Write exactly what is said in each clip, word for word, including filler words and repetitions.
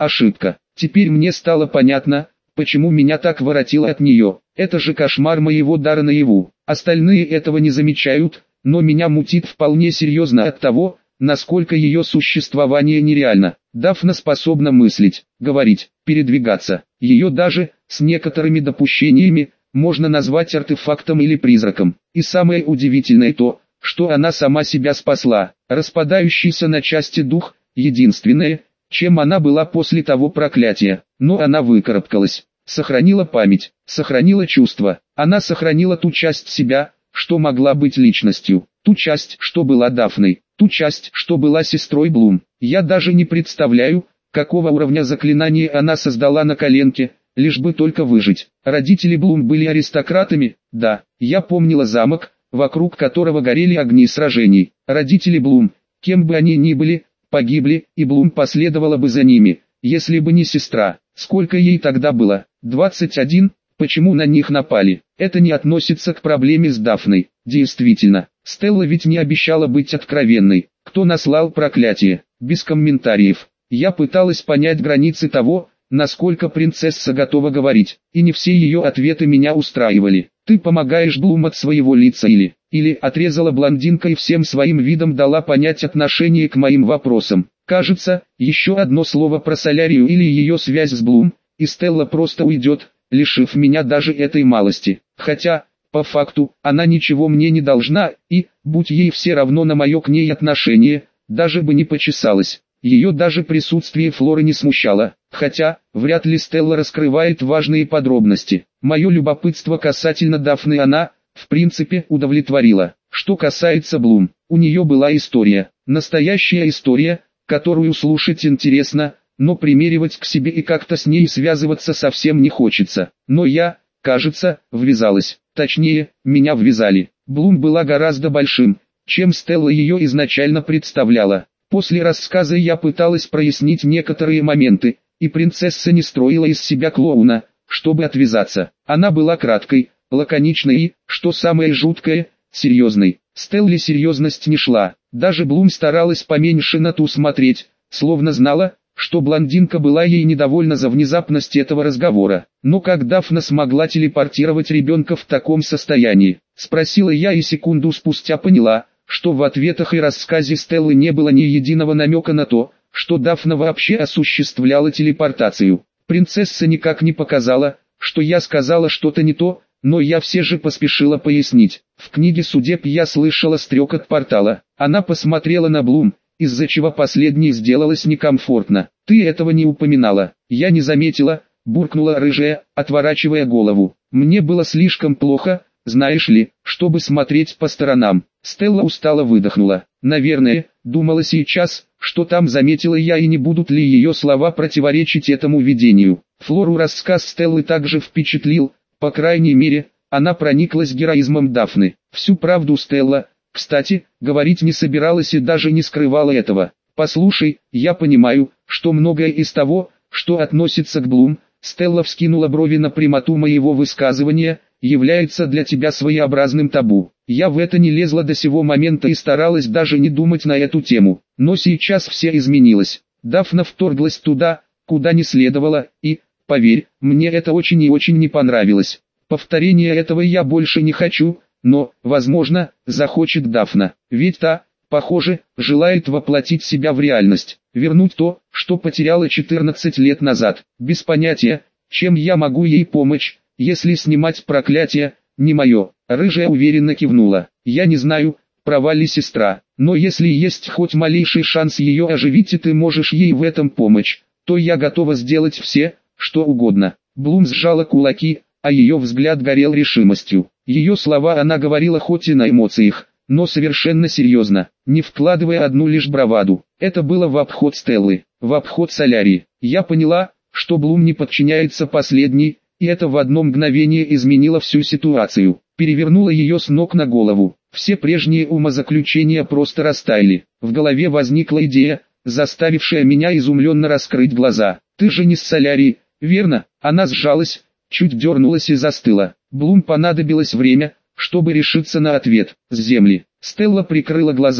ошибка. Теперь мне стало понятно, почему меня так воротило от нее. Это же кошмар моего дара наяву. Остальные этого не замечают, но меня мутит вполне серьезно от того, насколько ее существование нереально. Дафна способна мыслить, говорить, передвигаться. Ее даже, с некоторыми допущениями, можно назвать артефактом или призраком. И самое удивительное то, что она сама себя спасла. Распадающийся на части дух, единственное, чем она была после того проклятия. Но она выкарабкалась, сохранила память, сохранила чувства. Она сохранила ту часть себя, что могла быть личностью. Ту часть, что была Дафной. Ту часть, что была сестрой Блум. Я даже не представляю, какого уровня заклинания она создала на коленке, лишь бы только выжить. Родители Блум были аристократами, да, я помнила замок, вокруг которого горели огни сражений. Родители Блум, кем бы они ни были, погибли, и Блум последовала бы за ними, если бы не сестра. Сколько ей тогда было? двадцать один? Почему на них напали? Это не относится к проблеме с Дафной. Действительно, Стелла ведь не обещала быть откровенной. Кто наслал проклятие? Без комментариев. Я пыталась понять границы того, насколько принцесса готова говорить, и не все ее ответы меня устраивали. Ты помогаешь Блум от своего лица или... Или отрезала блондинка и всем своим видом дала понять отношение к моим вопросам. Кажется, еще одно слово про Солярию или ее связь с Блум, и Стелла просто уйдет, лишив меня даже этой малости. Хотя, по факту, она ничего мне не должна, и, будь ей все равно на мое к ней отношение, даже бы не почесалась. Ее даже присутствие Флоры не смущало, хотя, вряд ли Стелла раскрывает важные подробности. Мое любопытство касательно Дафны она, в принципе, удовлетворила. Что касается Блум, у нее была история, настоящая история, которую слушать интересно, но примеривать к себе и как-то с ней связываться совсем не хочется. Но я, кажется, ввязалась, точнее, меня ввязали. Блум была гораздо большим, чем Стелла ее изначально представляла. После рассказа я пыталась прояснить некоторые моменты, и принцесса не строила из себя клоуна, чтобы отвязаться. Она была краткой, лаконичной и, что самое жуткое, серьезной. Стелле серьезность не шла, даже Блум старалась поменьше на ту смотреть, словно знала, что блондинка была ей недовольна за внезапность этого разговора. «Но как Дафна смогла телепортировать ребенка в таком состоянии?» — спросила я и секунду спустя поняла, что в ответах и рассказе Стеллы не было ни единого намека на то, что Дафна вообще осуществляла телепортацию. Принцесса никак не показала, что я сказала что-то не то, но я все же поспешила пояснить. В книге судеб я слышала стрекот портала. Она посмотрела на Блум, из-за чего последней сделалось некомфортно. «Ты этого не упоминала». «Я не заметила», — буркнула рыжая, отворачивая голову. «Мне было слишком плохо, знаешь ли, чтобы смотреть по сторонам». Стелла устало выдохнула. «Наверное, думала сейчас, что там заметила я и не будут ли ее слова противоречить этому видению». Флору рассказ Стеллы также впечатлил, по крайней мере, она прониклась героизмом Дафны. Всю правду Стелла, кстати, говорить не собиралась и даже не скрывала этого. «Послушай, я понимаю, что многое из того, что относится к Блум», Стелла вскинула брови на прямоту моего высказывания, «является для тебя своеобразным табу. Я в это не лезла до сего момента и старалась даже не думать на эту тему. Но сейчас все изменилось. Дафна вторглась туда, куда не следовало, и, поверь, мне это очень и очень не понравилось. Повторения этого я больше не хочу, но, возможно, захочет Дафна. Ведь та, похоже, желает воплотить себя в реальность, вернуть то, что потеряла четырнадцать лет назад. Без понятия, чем я могу ей помочь, если снимать проклятие, не мое». Рыжая уверенно кивнула. «Я не знаю, права ли сестра, но если есть хоть малейший шанс ее оживить и ты можешь ей в этом помочь, то я готова сделать все, что угодно». Блум сжала кулаки, а ее взгляд горел решимостью. Ее слова она говорила хоть и на эмоциях, но совершенно серьезно, не вкладывая одну лишь браваду. Это было в обход Стеллы, в обход Солярии. Я поняла, что Блум не подчиняется последней, и это в одно мгновение изменило всю ситуацию, перевернуло ее с ног на голову. Все прежние умозаключения просто растаяли. В голове возникла идея, заставившая меня изумленно раскрыть глаза. «Ты же не с Солярии, верно?» Она сжалась, чуть дернулась и застыла. Блум понадобилось время, чтобы решиться на ответ. «С Земли». Стелла прикрыла глаза,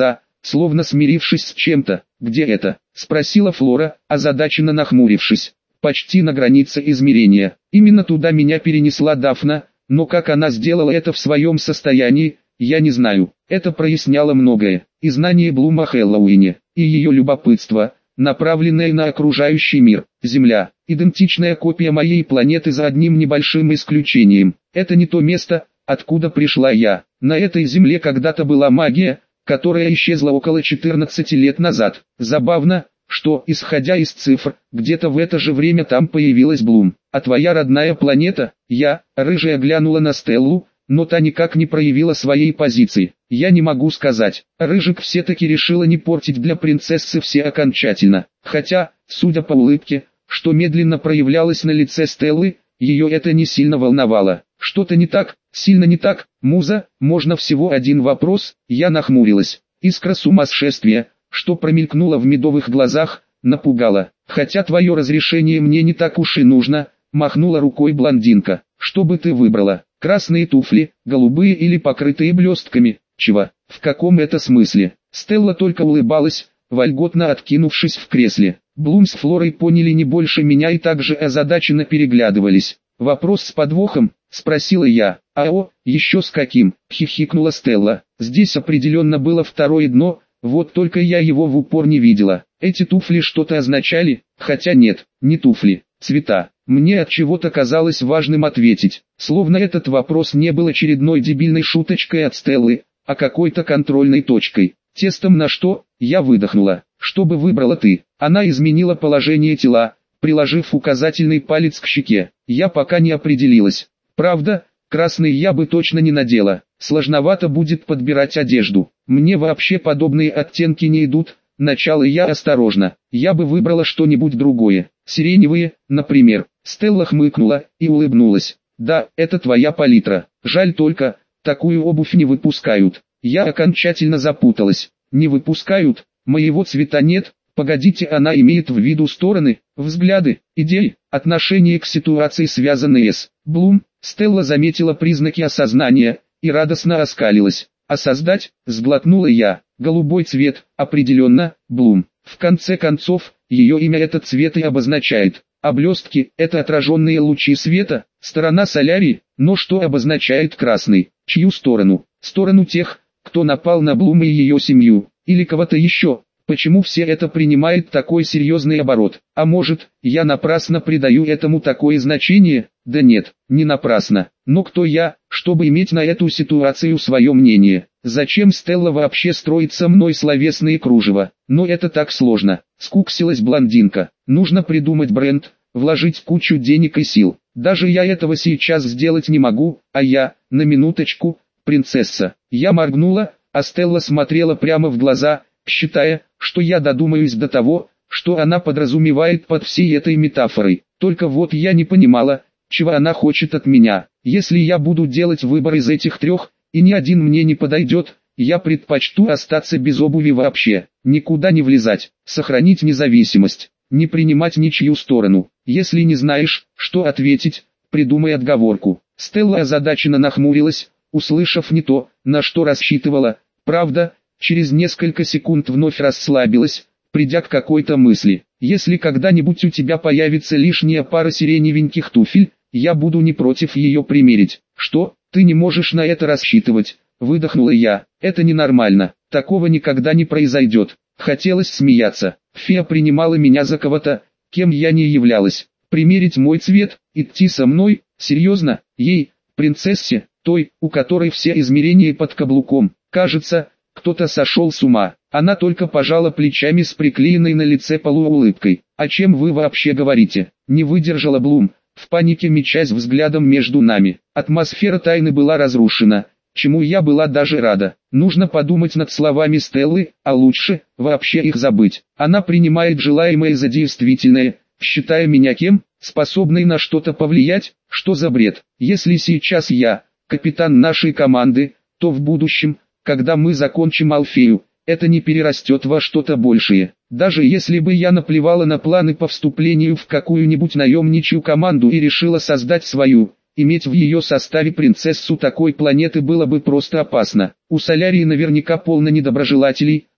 словно смирившись с чем-то. «Где это?» — спросила Флора, озадаченно нахмурившись. «Почти на границе измерения. Именно туда меня перенесла Дафна, но как она сделала это в своем состоянии, я не знаю». Это проясняло многое. И знание Блума о Хэллоуине, и ее любопытство, направленное на окружающий мир. Земля, идентичная копия моей планеты за одним небольшим исключением. Это не то место, откуда пришла я. На этой земле когда-то была магия, которая исчезла около четырнадцати лет назад. Забавно, что, исходя из цифр, где-то в это же время там появилась Блум. А твоя родная планета? Я, рыжая, глянула на Стеллу, но та никак не проявила своей позиции. Я не могу сказать. Рыжик все-таки решила не портить для принцессы все окончательно. Хотя, судя по улыбке, что медленно проявлялось на лице Стеллы, ее это не сильно волновало. Что-то не так, сильно не так, муза, можно всего один вопрос? Я нахмурилась. Искра сумасшествия, что промелькнуло в медовых глазах, напугала. Хотя твое разрешение мне не так уж и нужно, махнула рукой блондинка. Что бы ты выбрала? Красные туфли, голубые или покрытые блестками? Чего? В каком это смысле? Стелла только улыбалась, вольготно откинувшись в кресле. Блум с Флорой поняли не больше меня и также озадаченно переглядывались. «Вопрос с подвохом?» — спросила я. «А о, еще с каким?» — хихикнула Стелла. «Здесь определенно было второе дно, вот только я его в упор не видела. Эти туфли что-то означали? Хотя нет, не туфли, цвета». Мне от чего-то казалось важным ответить, словно этот вопрос не был очередной дебильной шуточкой от Стеллы, а какой-то контрольной точкой. Тестом на что? Я выдохнула. Что бы выбрала ты? Она изменила положение тела, приложив указательный палец к щеке. Я пока не определилась. Правда, красный я бы точно не надела. Сложновато будет подбирать одежду. Мне вообще подобные оттенки не идут. Начало я осторожно. Я бы выбрала что-нибудь другое. Сиреневые, например. Стелла хмыкнула и улыбнулась. Да, это твоя палитра. Жаль только, такую обувь не выпускают. Я окончательно запуталась. Не выпускают? Моего цвета нет? Погодите, она имеет в виду стороны, взгляды, идеи, отношение к ситуации, связанные с Блум. Стелла заметила признаки осознания и радостно оскалилась. А создать, сглотнула я, голубой цвет, определенно, Блум. В конце концов, ее имя этот цвет и обозначает. А блестки – это отраженные лучи света, сторона Солярии, но что обозначает красный? Чью сторону? Сторону тех, кто напал на Блум и ее семью, или кого-то еще? Почему все это принимает такой серьезный оборот? А может, я напрасно придаю этому такое значение? Да нет, не напрасно. Но кто я, чтобы иметь на эту ситуацию свое мнение? Зачем Стелла вообще строит со мной словесные кружева? Но это так сложно. Скуксилась блондинка. Нужно придумать бренд, вложить кучу денег и сил. Даже я этого сейчас сделать не могу, а я, на минуточку, принцесса. Я моргнула, а Стелла смотрела прямо в глаза, считая, что я додумаюсь до того, что она подразумевает под всей этой метафорой. Только вот я не понимала, чего она хочет от меня. Если я буду делать выбор из этих трех, и ни один мне не подойдет, я предпочту остаться без обуви вообще, никуда не влезать, сохранить независимость, не принимать ничью сторону. Если не знаешь, что ответить, придумай отговорку. Стелла озадаченно нахмурилась, услышав не то, на что рассчитывала. Правда, через несколько секунд вновь расслабилась, придя к какой-то мысли. Если когда-нибудь у тебя появится лишняя пара сиреневеньких туфель, я буду не против ее примерить. Что, ты не можешь на это рассчитывать? Выдохнула я. Это ненормально, такого никогда не произойдет. Хотелось смеяться. Фея принимала меня за кого-то, кем я не являлась. Примерить мой цвет, идти со мной, серьезно, ей, принцессе, той, у которой все измерения под каблуком. Кажется, кто-то сошел с ума. Она только пожала плечами с приклеенной на лице полуулыбкой. «О чем вы вообще говорите?» Не выдержала Блум, в панике мечась взглядом между нами. Атмосфера тайны была разрушена, чему я была даже рада. Нужно подумать над словами Стеллы, а лучше, вообще их забыть. Она принимает желаемое за действительное, считая меня кем, способной на что-то повлиять. Что за бред? Если сейчас я, капитан нашей команды, то в будущем, когда мы закончим Алфею, это не перерастет во что-то большее. Даже если бы я наплевала на планы по вступлению в какую-нибудь наемничью команду и решила создать свою, иметь в ее составе принцессу такой планеты было бы просто опасно. У Солярии наверняка полно недоброжелателей,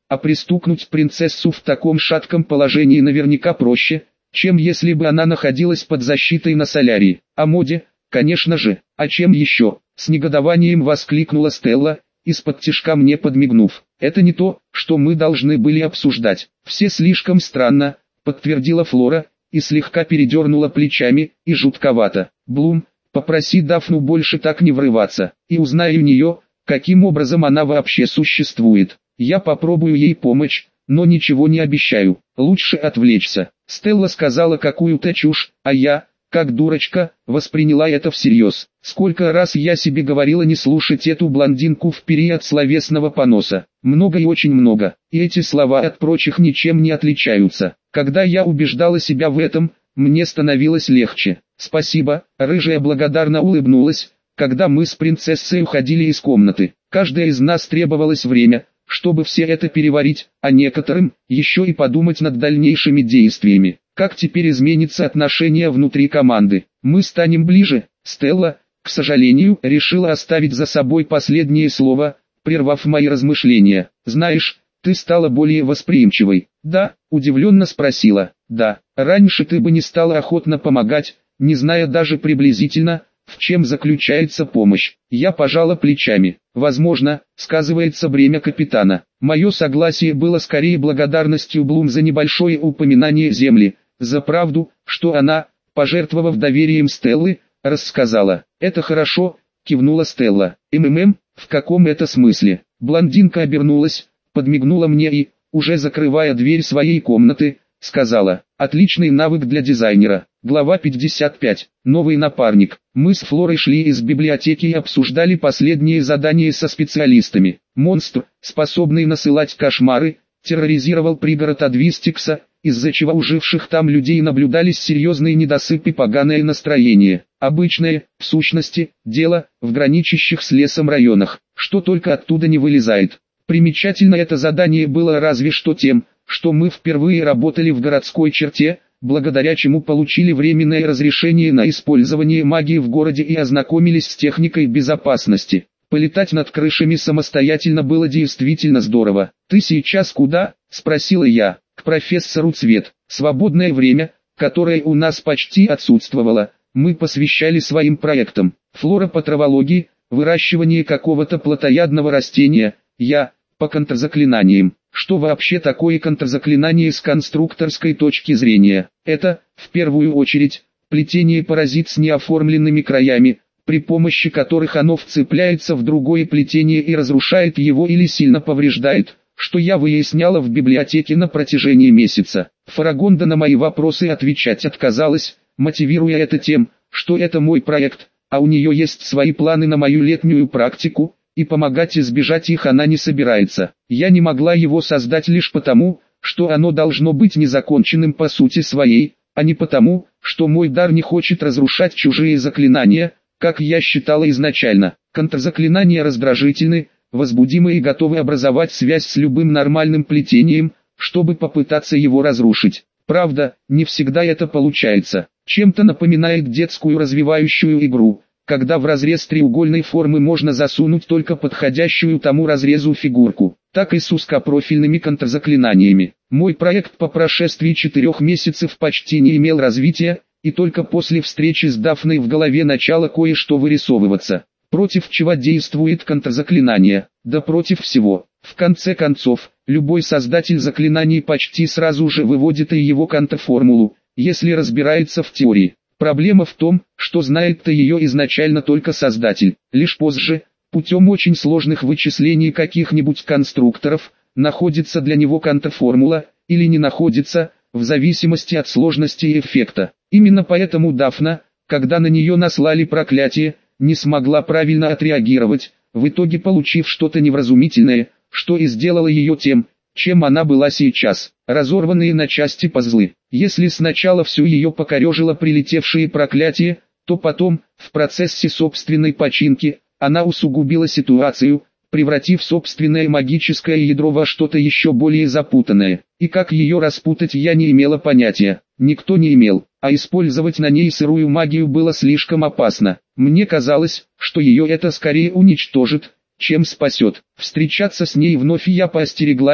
а пристукнуть принцессу в таком шатком положении наверняка проще, чем если бы она находилась под защитой на солярии. О моде, конечно же, а чем еще? С негодованием воскликнула Стелла, из-под тишка мне подмигнув. Это не то, что мы должны были обсуждать. Все слишком странно, подтвердила Флора, и слегка передернула плечами, и жутковато. Блум, попроси Дафну больше так не врываться, и узнай у нее, каким образом она вообще существует. Я попробую ей помочь, но ничего не обещаю, лучше отвлечься. Стелла сказала какую-то чушь, а я, как дурочка, восприняла это всерьез. Сколько раз я себе говорила не слушать эту блондинку в период словесного поноса. Много и очень много, и эти слова от прочих ничем не отличаются. Когда я убеждала себя в этом, мне становилось легче. Спасибо, рыжая благодарно улыбнулась, когда мы с принцессой уходили из комнаты. Каждая из нас требовалось время, чтобы все это переварить, а некоторым еще и подумать над дальнейшими действиями. Как теперь изменится отношение внутри команды? Мы станем ближе. Стелла, к сожалению, решила оставить за собой последнее слово, прервав мои размышления. Знаешь, ты стала более восприимчивой. Да, удивленно спросила. Да, раньше ты бы не стала охотно помогать, не зная даже приблизительно, в чем заключается помощь. Я пожала плечами. Возможно, сказывается бремя капитана. Мое согласие было скорее благодарностью Блум за небольшое упоминание земли, за правду, что она, пожертвовав доверием Стеллы, рассказала. Это хорошо, кивнула Стелла. МММ, в каком это смысле? Блондинка обернулась, подмигнула мне и, уже закрывая дверь своей комнаты, сказала: отличный навык для дизайнера. Глава пятьдесят пять. Новый напарник. Мы с Флорой шли из библиотеки и обсуждали последние задания со специалистами. Монстр, способный насылать кошмары, терроризировал пригород Адвистикса, из-за чего у живших там людей наблюдались серьезные недосып и поганое настроение. Обычное, в сущности, дело в граничащих с лесом районах, что только оттуда не вылезает. Примечательно это задание было разве что тем, что мы впервые работали в городской черте, благодаря чему получили временное разрешение на использование магии в городе и ознакомились с техникой безопасности. Полетать над крышами самостоятельно было действительно здорово. «Ты сейчас куда?» – спросила я. «К профессору Цвет». Свободное время, которое у нас почти отсутствовало, мы посвящали своим проектам. Флора по травологии, выращивание какого-то плотоядного растения, я – по контрзаклинаниям. Что вообще такое контрзаклинание с конструкторской точки зрения? Это, в первую очередь, плетение паразит с неоформленными краями, при помощи которых оно вцепляется в другое плетение и разрушает его или сильно повреждает, что я выясняла в библиотеке на протяжении месяца. Фарагонда на мои вопросы отвечать отказалась, мотивируя это тем, что это мой проект, а у нее есть свои планы на мою летнюю практику, и помогать избежать их она не собирается. Я не могла его создать лишь потому, что оно должно быть незаконченным по сути своей, а не потому, что мой дар не хочет разрушать чужие заклинания, как я считала изначально. Контрзаклинания раздражительны, возбудимы и готовы образовать связь с любым нормальным плетением, чтобы попытаться его разрушить. Правда, не всегда это получается. Чем-то напоминает детскую развивающую игру, когда в разрез треугольной формы можно засунуть только подходящую тому разрезу фигурку, так и с узкопрофильными контрзаклинаниями. Мой проект по прошествии четырех месяцев почти не имел развития, и только после встречи с Дафной в голове начало кое-что вырисовываться. Против чего действует контрзаклинание? Да против всего. В конце концов, любой создатель заклинаний почти сразу же выводит и его контрформулу, если разбирается в теории. Проблема в том, что знает-то ее изначально только создатель. Лишь позже, путем очень сложных вычислений каких-нибудь конструкторов, находится для него контрформула, или не находится, в зависимости от сложности и эффекта. Именно поэтому Дафна, когда на нее наслали проклятие, не смогла правильно отреагировать, в итоге получив что-то невразумительное, что и сделало ее тем, чем она была сейчас. Разорванные на части пазлы. Если сначала всю ее покорежило прилетевшее проклятие, то потом, в процессе собственной починки, она усугубила ситуацию, превратив собственное магическое ядро во что-то еще более запутанное. И как ее распутать я не имела понятия. Никто не имел, а использовать на ней сырую магию было слишком опасно. Мне казалось, что ее это скорее уничтожит, чем спасет. Встречаться с ней вновь я поостереглась,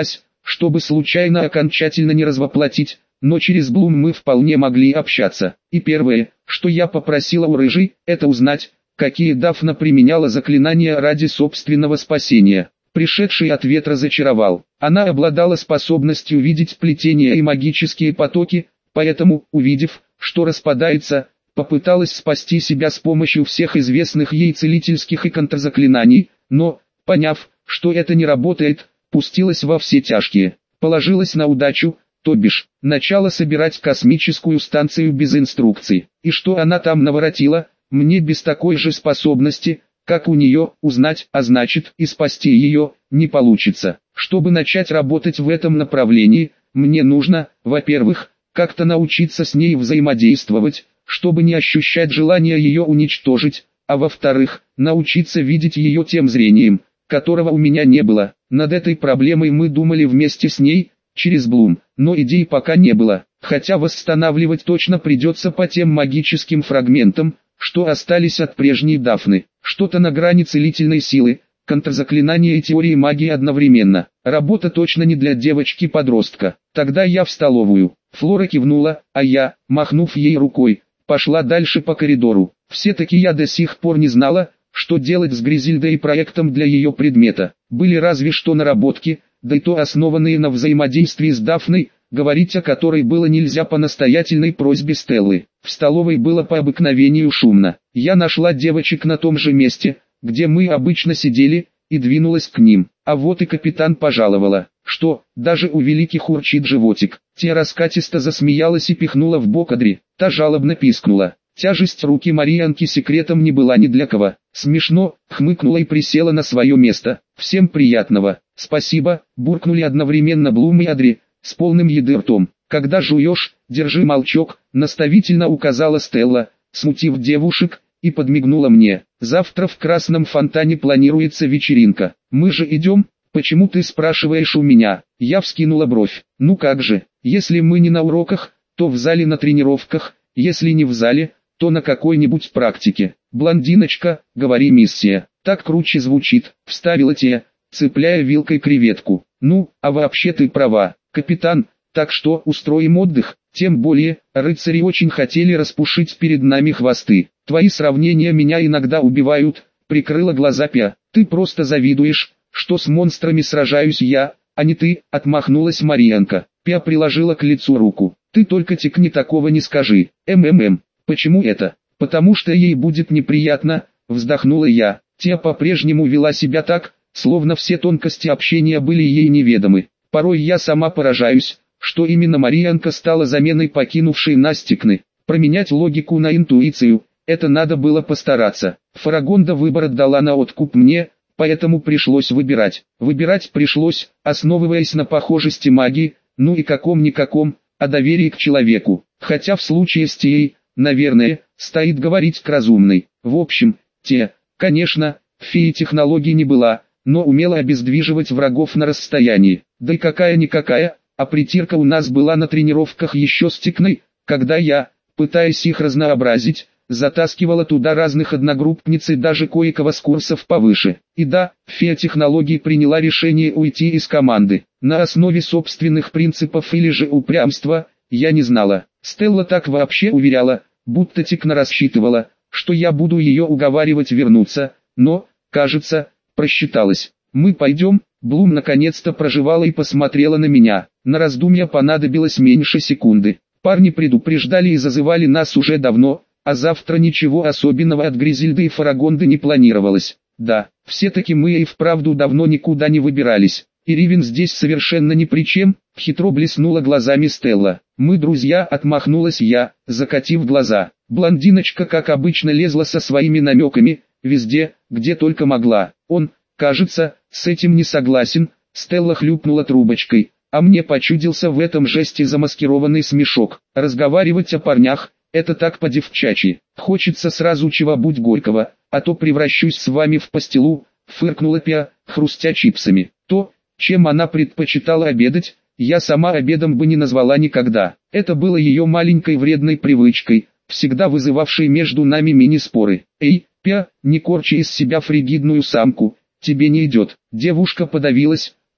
чтобы случайно окончательно не развоплотить, но через Блум мы вполне могли общаться. И первое, что я попросила у Рыжей, это узнать, какие Дафна применяла заклинания ради собственного спасения. Пришедший ответ разочаровал. Она обладала способностью видеть плетения и магические потоки, поэтому, увидев, что распадается, попыталась спасти себя с помощью всех известных ей целительских и контрзаклинаний, но, поняв, что это не работает, пустилась во все тяжкие. Положилась на удачу, то бишь, начала собирать космическую станцию без инструкций. И что она там наворотила, мне без такой же способности, как у нее, узнать, а значит и спасти ее, не получится. Чтобы начать работать в этом направлении, мне нужно, во-первых, как-то научиться с ней взаимодействовать, чтобы не ощущать желания ее уничтожить, а во-вторых, научиться видеть ее тем зрением, которого у меня не было. Над этой проблемой мы думали вместе с ней, через Блум, но идей пока не было, хотя восстанавливать точно придется по тем магическим фрагментам, что остались от прежней Дафны. Что-то на грани целительной силы, контрзаклинания и теории магии одновременно. Работа точно не для девочки-подростка. Тогда я в столовую. Флора кивнула, а я, махнув ей рукой, пошла дальше по коридору. Все-таки я до сих пор не знала, что делать с Гризильдой и проектом для ее предмета. Были разве что наработки, да и то основанные на взаимодействии с Дафной, говорить о которой было нельзя по настоятельной просьбе Стеллы. В столовой было по обыкновению шумно. Я нашла девочек на том же месте, где мы обычно сидели, и двинулась к ним. А вот и капитан пожаловала, что, даже у великих урчит животик. Те раскатисто засмеялась и пихнула в бок Адри. Та жалобно пискнула. Тяжесть руки Марианки секретом не была ни для кого. Смешно, хмыкнула и присела на свое место. Всем приятного. Спасибо, буркнули одновременно Блум и Адри, с полным еды ртом. Когда жуешь, держи молчок, наставительно указала Стелла, смутив девушек, и подмигнула мне. Завтра в Красном фонтане планируется вечеринка. Мы же идем? Почему ты спрашиваешь у меня? Я вскинула бровь. Ну как же, если мы не на уроках, то в зале на тренировках, если не в зале, то на какой-нибудь практике. Блондиночка, говори миссия. Так круче звучит, вставила Тея, цепляя вилкой креветку. Ну, а вообще ты права, капитан, так что устроим отдых. Тем более, рыцари очень хотели распушить перед нами хвосты. Твои сравнения меня иногда убивают, прикрыла глаза Пя. Ты просто завидуешь, что с монстрами сражаюсь я, а не ты, отмахнулась Марианка. Пя приложила к лицу руку. Ты только тикни такого не скажи. МММ. Почему это? Потому что ей будет неприятно, вздохнула я. Тя по-прежнему вела себя так, словно все тонкости общения были ей неведомы. Порой я сама поражаюсь, что именно Марианка стала заменой покинувшей нас Тикны. Променять логику на интуицию, это надо было постараться. Фарагонда выбор отдала на откуп мне, поэтому пришлось выбирать. Выбирать пришлось, основываясь на похожести магии, ну и каком-никаком, а доверии к человеку. Хотя в случае с Теей, наверное, стоит говорить к разумной. В общем, Тея, конечно, феей технологий не была, но умела обездвиживать врагов на расстоянии. Да и какая-никакая, а притирка у нас была на тренировках еще с Тикной, когда я, пытаясь их разнообразить, затаскивала туда разных одногруппниц и даже кое-кого с курсов повыше. И да, фея технологий приняла решение уйти из команды. На основе собственных принципов или же упрямства, я не знала. Стелла так вообще уверяла, будто Тикна рассчитывала, что я буду ее уговаривать вернуться, но, кажется, просчиталась. Мы пойдем? Блум наконец-то проживала и посмотрела на меня. На раздумья понадобилось меньше секунды. Парни предупреждали и зазывали нас уже давно, а завтра ничего особенного от Гризильды и Фарагонды не планировалось. Да, все-таки мы и вправду давно никуда не выбирались. И Ривен здесь совершенно ни при чем, хитро блеснула глазами Стелла. Мы друзья, отмахнулась я, закатив глаза. Блондиночка как обычно лезла со своими намеками, везде, где только могла. Он, кажется, с этим не согласен, Стелла хлюпнула трубочкой, а мне почудился в этом жесте замаскированный смешок. Разговаривать о парнях, это так по-девчачьи. Хочется сразу чего-нибудь горького, а то превращусь с вами в пастилу, фыркнула Пя, хрустя чипсами. То, чем она предпочитала обедать, я сама обедом бы не назвала никогда. Это было ее маленькой вредной привычкой, всегда вызывавшей между нами мини-споры. Эй, Пя, не корчи из себя фригидную самку, тебе не идет. Девушка подавилась,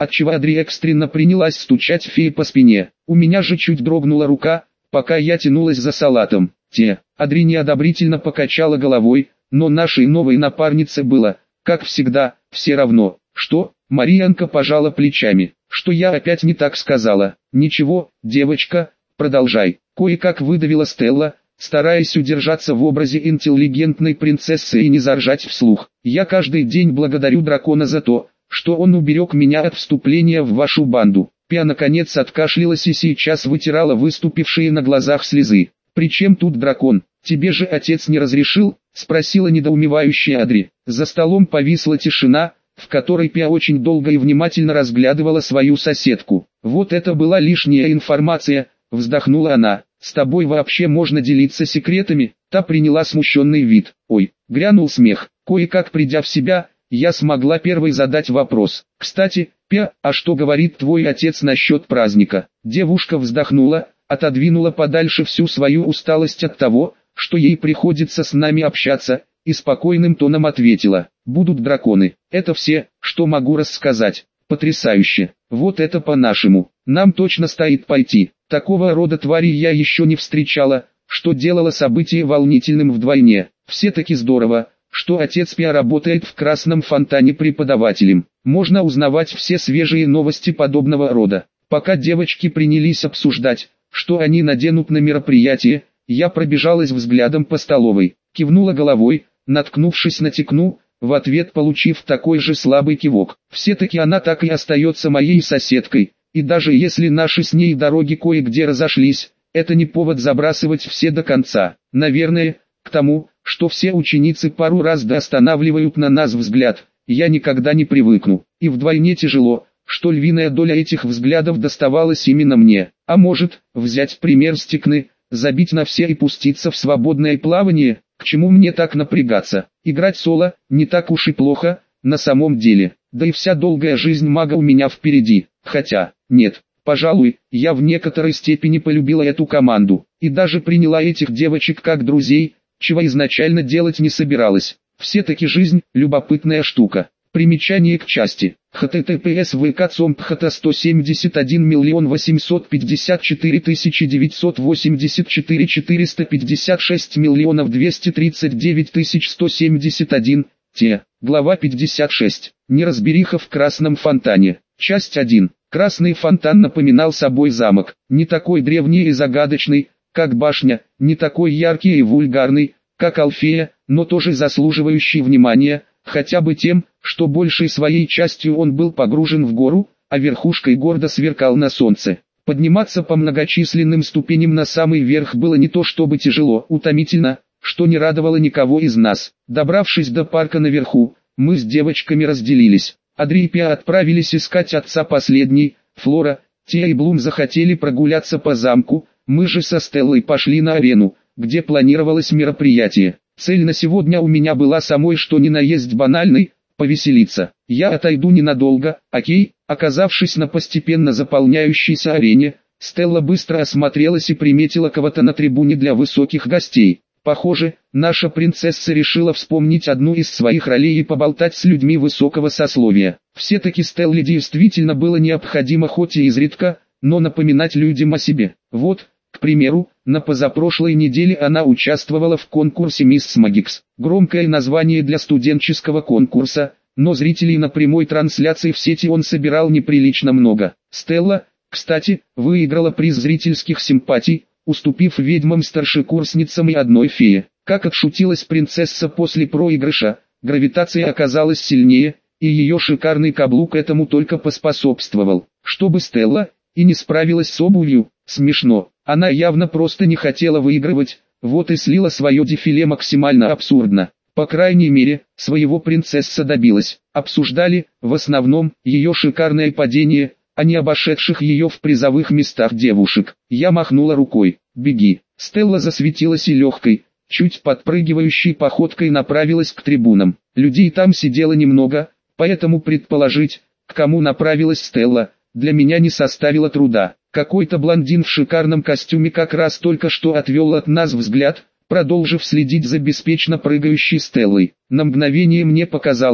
отчего Адри экстренно принялась стучать феи по спине. У меня же чуть дрогнула рука, пока я тянулась за салатом. Те, Адри неодобрительно покачала головой, но нашей новой напарнице было, как всегда, все равно. Что? Марьянка пожала плечами. Что я опять не так сказала? Ничего, девочка, продолжай. Кое-как выдавила Стелла, стараясь удержаться в образе интеллигентной принцессы и не заржать вслух. Я каждый день благодарю дракона за то, что он уберег меня от вступления в вашу банду. Пиа наконец откашлялась и сейчас вытирала выступившие на глазах слезы. «При чем тут дракон? Тебе же отец не разрешил?» — спросила недоумевающая Адри. За столом повисла тишина, в которой Пиа очень долго и внимательно разглядывала свою соседку. «Вот это была лишняя информация», — вздохнула она. «С тобой вообще можно делиться секретами?» Та приняла смущенный вид. «Ой», — грянул смех. Кое-как придя в себя, я смогла первой задать вопрос. «Кстати, Пиа, а что говорит твой отец насчет праздника?» Девушка вздохнула, отодвинула подальше всю свою усталость от того, что ей приходится с нами общаться, и спокойным тоном ответила: «Будут драконы. Это все, что могу рассказать». «Потрясающе. Вот это по-нашему. Нам точно стоит пойти. Такого рода твари я еще не встречала, что делало событие волнительным вдвойне. Все-таки здорово, что отец Пиа работает в Красном Фонтане преподавателем. Можно узнавать все свежие новости подобного рода». Пока девочки принялись обсуждать, что они наденут на мероприятие, я пробежалась взглядом по столовой, кивнула головой, наткнувшись на Тикну, в ответ получив такой же слабый кивок. Все-таки она так и остается моей соседкой, и даже если наши с ней дороги кое-где разошлись, это не повод забрасывать все до конца. Наверное, к тому, что все ученицы пару раз останавливают на нас взгляд, я никогда не привыкну, и вдвойне тяжело, что львиная доля этих взглядов доставалась именно мне. А может, взять пример с Тикны, забить на все и пуститься в свободное плавание? К чему мне так напрягаться? Играть соло не так уж и плохо, на самом деле. Да и вся долгая жизнь мага у меня впереди. Хотя, нет, пожалуй, я в некоторой степени полюбила эту команду, и даже приняла этих девочек как друзей, чего изначально делать не собиралась. Все-таки жизнь – любопытная штука. Примечание к части. https vk.com.pht сто семьдесят один миллион восемьсот пятьдесят четыре тысячи девятьсот восемьдесят четыре четыреста пятьдесят шесть миллионов двести тридцать девять тысяч сто семьдесят один. Те. Глава пятьдесят шесть. Неразбериха в Красном Фонтане. Часть один. Красный фонтан напоминал собой замок. Не такой древний и загадочный, как башня, не такой яркий и вульгарный, как Алфея, но тоже заслуживающий внимания, хотя бы тем, что большей своей частью он был погружен в гору, а верхушкой гордо сверкал на солнце. Подниматься по многочисленным ступеням на самый верх было не то чтобы тяжело, утомительно, что не радовало никого из нас. Добравшись до парка наверху, мы с девочками разделились. Адри и Пиа отправились искать отца последней, Флора, Тиа и Блум захотели прогуляться по замку, мы же со Стеллой пошли на арену, где планировалось мероприятие. Цель на сегодня у меня была самой что ни на есть банальной – повеселиться. Я отойду ненадолго, окей? Оказавшись на постепенно заполняющейся арене, Стелла быстро осмотрелась и приметила кого-то на трибуне для высоких гостей. Похоже, наша принцесса решила вспомнить одну из своих ролей и поболтать с людьми высокого сословия. Все-таки Стелле действительно было необходимо хоть и изредка, но напоминать людям о себе. Вот, к примеру, на позапрошлой неделе она участвовала в конкурсе «Мисс Магикс». Громкое название для студенческого конкурса, но зрителей на прямой трансляции в сети он собирал неприлично много. Стелла, кстати, выиграла приз зрительских симпатий, уступив ведьмам-старшекурсницам и одной фее. Как отшутилась принцесса после проигрыша, гравитация оказалась сильнее, и ее шикарный каблук этому только поспособствовал. Чтобы Стелла и не справилась с обувью, смешно. Она явно просто не хотела выигрывать, вот и слила свое дефиле максимально абсурдно. По крайней мере, своего принцесса добилась. Обсуждали, в основном, ее шикарное падение, а не обошедших ее в призовых местах девушек. Я махнула рукой. «Беги». Стелла засветилась и легкой, чуть подпрыгивающей походкой направилась к трибунам. Людей там сидело немного, поэтому предположить, к кому направилась Стелла, для меня не составило труда. Какой-то блондин в шикарном костюме как раз только что отвел от нас взгляд, продолжив следить за беспечно прыгающей Стеллой. На мгновение мне показалось,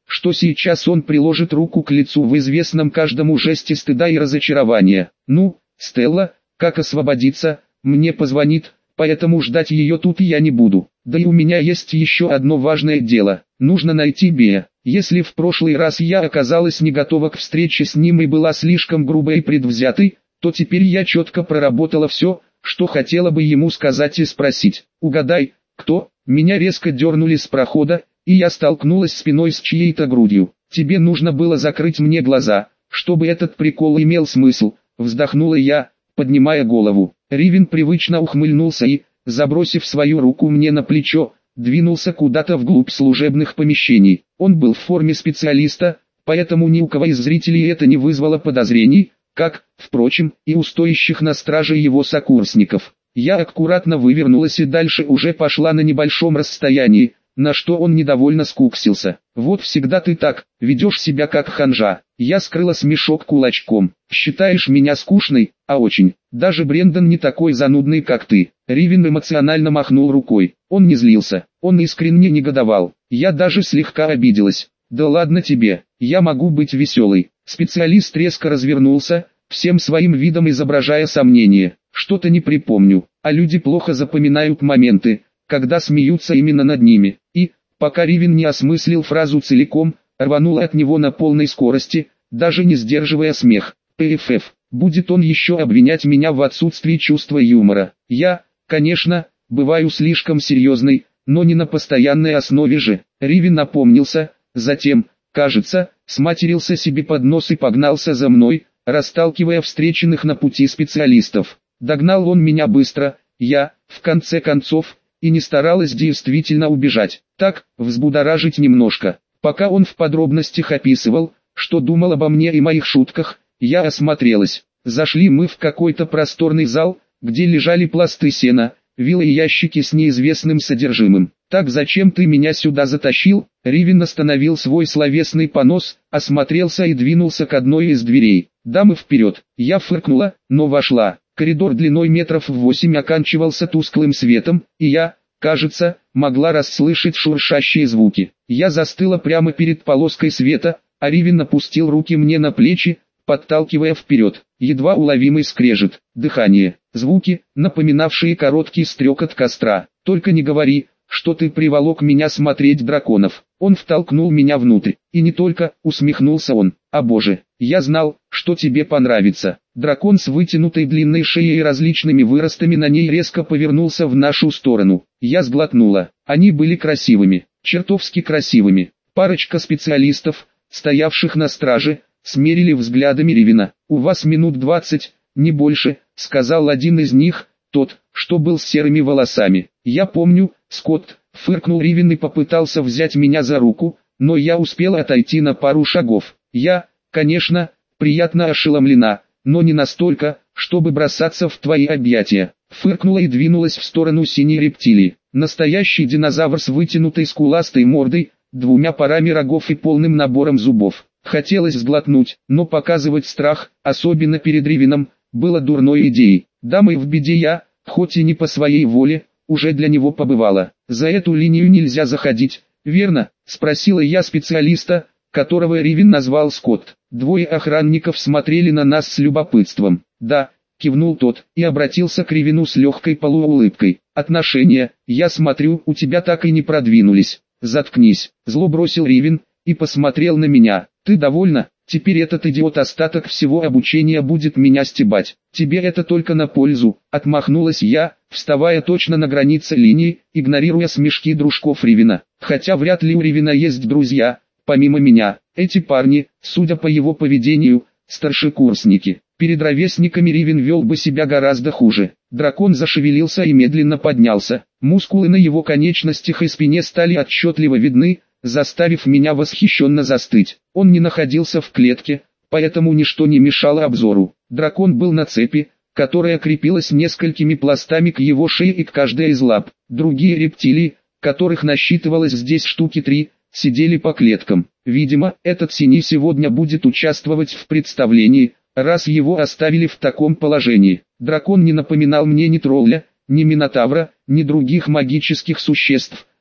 что сейчас он приложит руку к лицу в известном каждому жесте стыда и разочарования. Ну, Стелла, как освободиться, мне позвонит, поэтому ждать ее тут я не буду. Да и у меня есть еще одно важное дело, нужно найти Бея. Если в прошлый раз я оказалась не готова к встрече с ним и была слишком грубой и предвзятой, то теперь я четко проработала все, что хотела бы ему сказать и спросить. Угадай, кто? Меня резко дернули с прохода, и я столкнулась спиной с чьей-то грудью. Тебе нужно было закрыть мне глаза, чтобы этот прикол имел смысл, вздохнула я, поднимая голову. Ривен привычно ухмыльнулся и, забросив свою руку мне на плечо, двинулся куда-то вглубь служебных помещений. Он был в форме специалиста, поэтому ни у кого из зрителей это не вызвало подозрений, как, впрочем, и у стоящих на страже его сокурсников. Я аккуратно вывернулась и дальше уже пошла на небольшом расстоянии, на что он недовольно скуксился. «Вот всегда ты так, ведешь себя как ханжа». Я скрыла смешок кулачком. «Считаешь меня скучной? А очень. Даже Брендон не такой занудный, как ты». Ривен эмоционально махнул рукой. Он не злился, он искренне негодовал. Я даже слегка обиделась. «Да ладно тебе, я могу быть веселой». Специалист резко развернулся, всем своим видом изображая сомнение. «Что-то не припомню, а люди плохо запоминают моменты, когда смеются именно над ними». И, пока Ривен не осмыслил фразу целиком, рванул от него на полной скорости, даже не сдерживая смех. «ПФФ, будет он еще обвинять меня в отсутствии чувства юмора. Я, конечно, бываю слишком серьезной, но не на постоянной основе же». Ривен напомнился, затем, кажется, сматерился себе под нос и погнался за мной, расталкивая встреченных на пути специалистов. Догнал он меня быстро, я, в конце концов, и не старалась действительно убежать. Так, взбудоражить немножко. Пока он в подробностях описывал, что думал обо мне и моих шутках, я осмотрелась. Зашли мы в какой-то просторный зал, где лежали пласты сена, вилы и ящики с неизвестным содержимым. «Так зачем ты меня сюда затащил?» Ривен остановил свой словесный понос, осмотрелся и двинулся к одной из дверей. «Дамы вперед!» Я фыркнула, но вошла. Коридор длиной метров в восемь оканчивался тусклым светом, и я, кажется, могла расслышать шуршащие звуки. Я застыла прямо перед полоской света, а Ривен опустил руки мне на плечи, подталкивая вперед. Едва уловимый скрежет, дыхание, звуки, напоминавшие короткий стрекот костра. «Только не говори, что ты приволок меня смотреть драконов». Он втолкнул меня внутрь. «И не только», усмехнулся он. «О боже, я знал, что тебе понравится». Дракон с вытянутой длинной шеей и различными выростами на ней резко повернулся в нашу сторону. Я сглотнула. Они были красивыми, чертовски красивыми. Парочка специалистов, стоявших на страже, смерили взглядами Ривена. «У вас минут двадцать, не больше», — сказал один из них, тот, что был с серыми волосами. «Я помню, Скотт», — фыркнул Ривен и попытался взять меня за руку, но я успела отойти на пару шагов. Я, конечно, приятно ошеломлена, но не настолько, чтобы бросаться в твои объятия. Фыркнула и двинулась в сторону синей рептилии. Настоящий динозавр с вытянутой скуластой мордой, двумя парами рогов и полным набором зубов. Хотелось сглотнуть, но показывать страх, особенно перед Ривеном, было дурной идеей. Дамой в беде я, хоть и не по своей воле, уже для него побывала. «За эту линию нельзя заходить, верно?» — спросила я специалиста, которого Ривен назвал Скотт. Двое охранников смотрели на нас с любопытством. «Да», — кивнул тот, и обратился к Ривену с легкой полуулыбкой. «Отношения, я смотрю, у тебя так и не продвинулись». «Заткнись», — зло бросил Ривен, и посмотрел на меня. «Ты довольна? Теперь этот идиот остаток всего обучения будет меня стебать. Тебе это только на пользу», — отмахнулась я, вставая точно на границе линии, игнорируя смешки дружков Ривена. Хотя вряд ли у Ривена есть друзья, помимо меня. Эти парни, судя по его поведению, старшекурсники. Перед ровесниками Ривен вел бы себя гораздо хуже. Дракон зашевелился и медленно поднялся. Мускулы на его конечностях и спине стали отчетливо видны, заставив меня восхищенно застыть. Он не находился в клетке, поэтому ничто не мешало обзору. Дракон был на цепи, которая крепилась несколькими пластами к его шее и к каждой из лап. Другие рептилии, которых насчитывалось здесь штуки три, сидели по клеткам. Видимо, этот синий сегодня будет участвовать в представлении, раз его оставили в таком положении. Дракон не напоминал мне ни тролля, ни минотавра, ни других магических существ,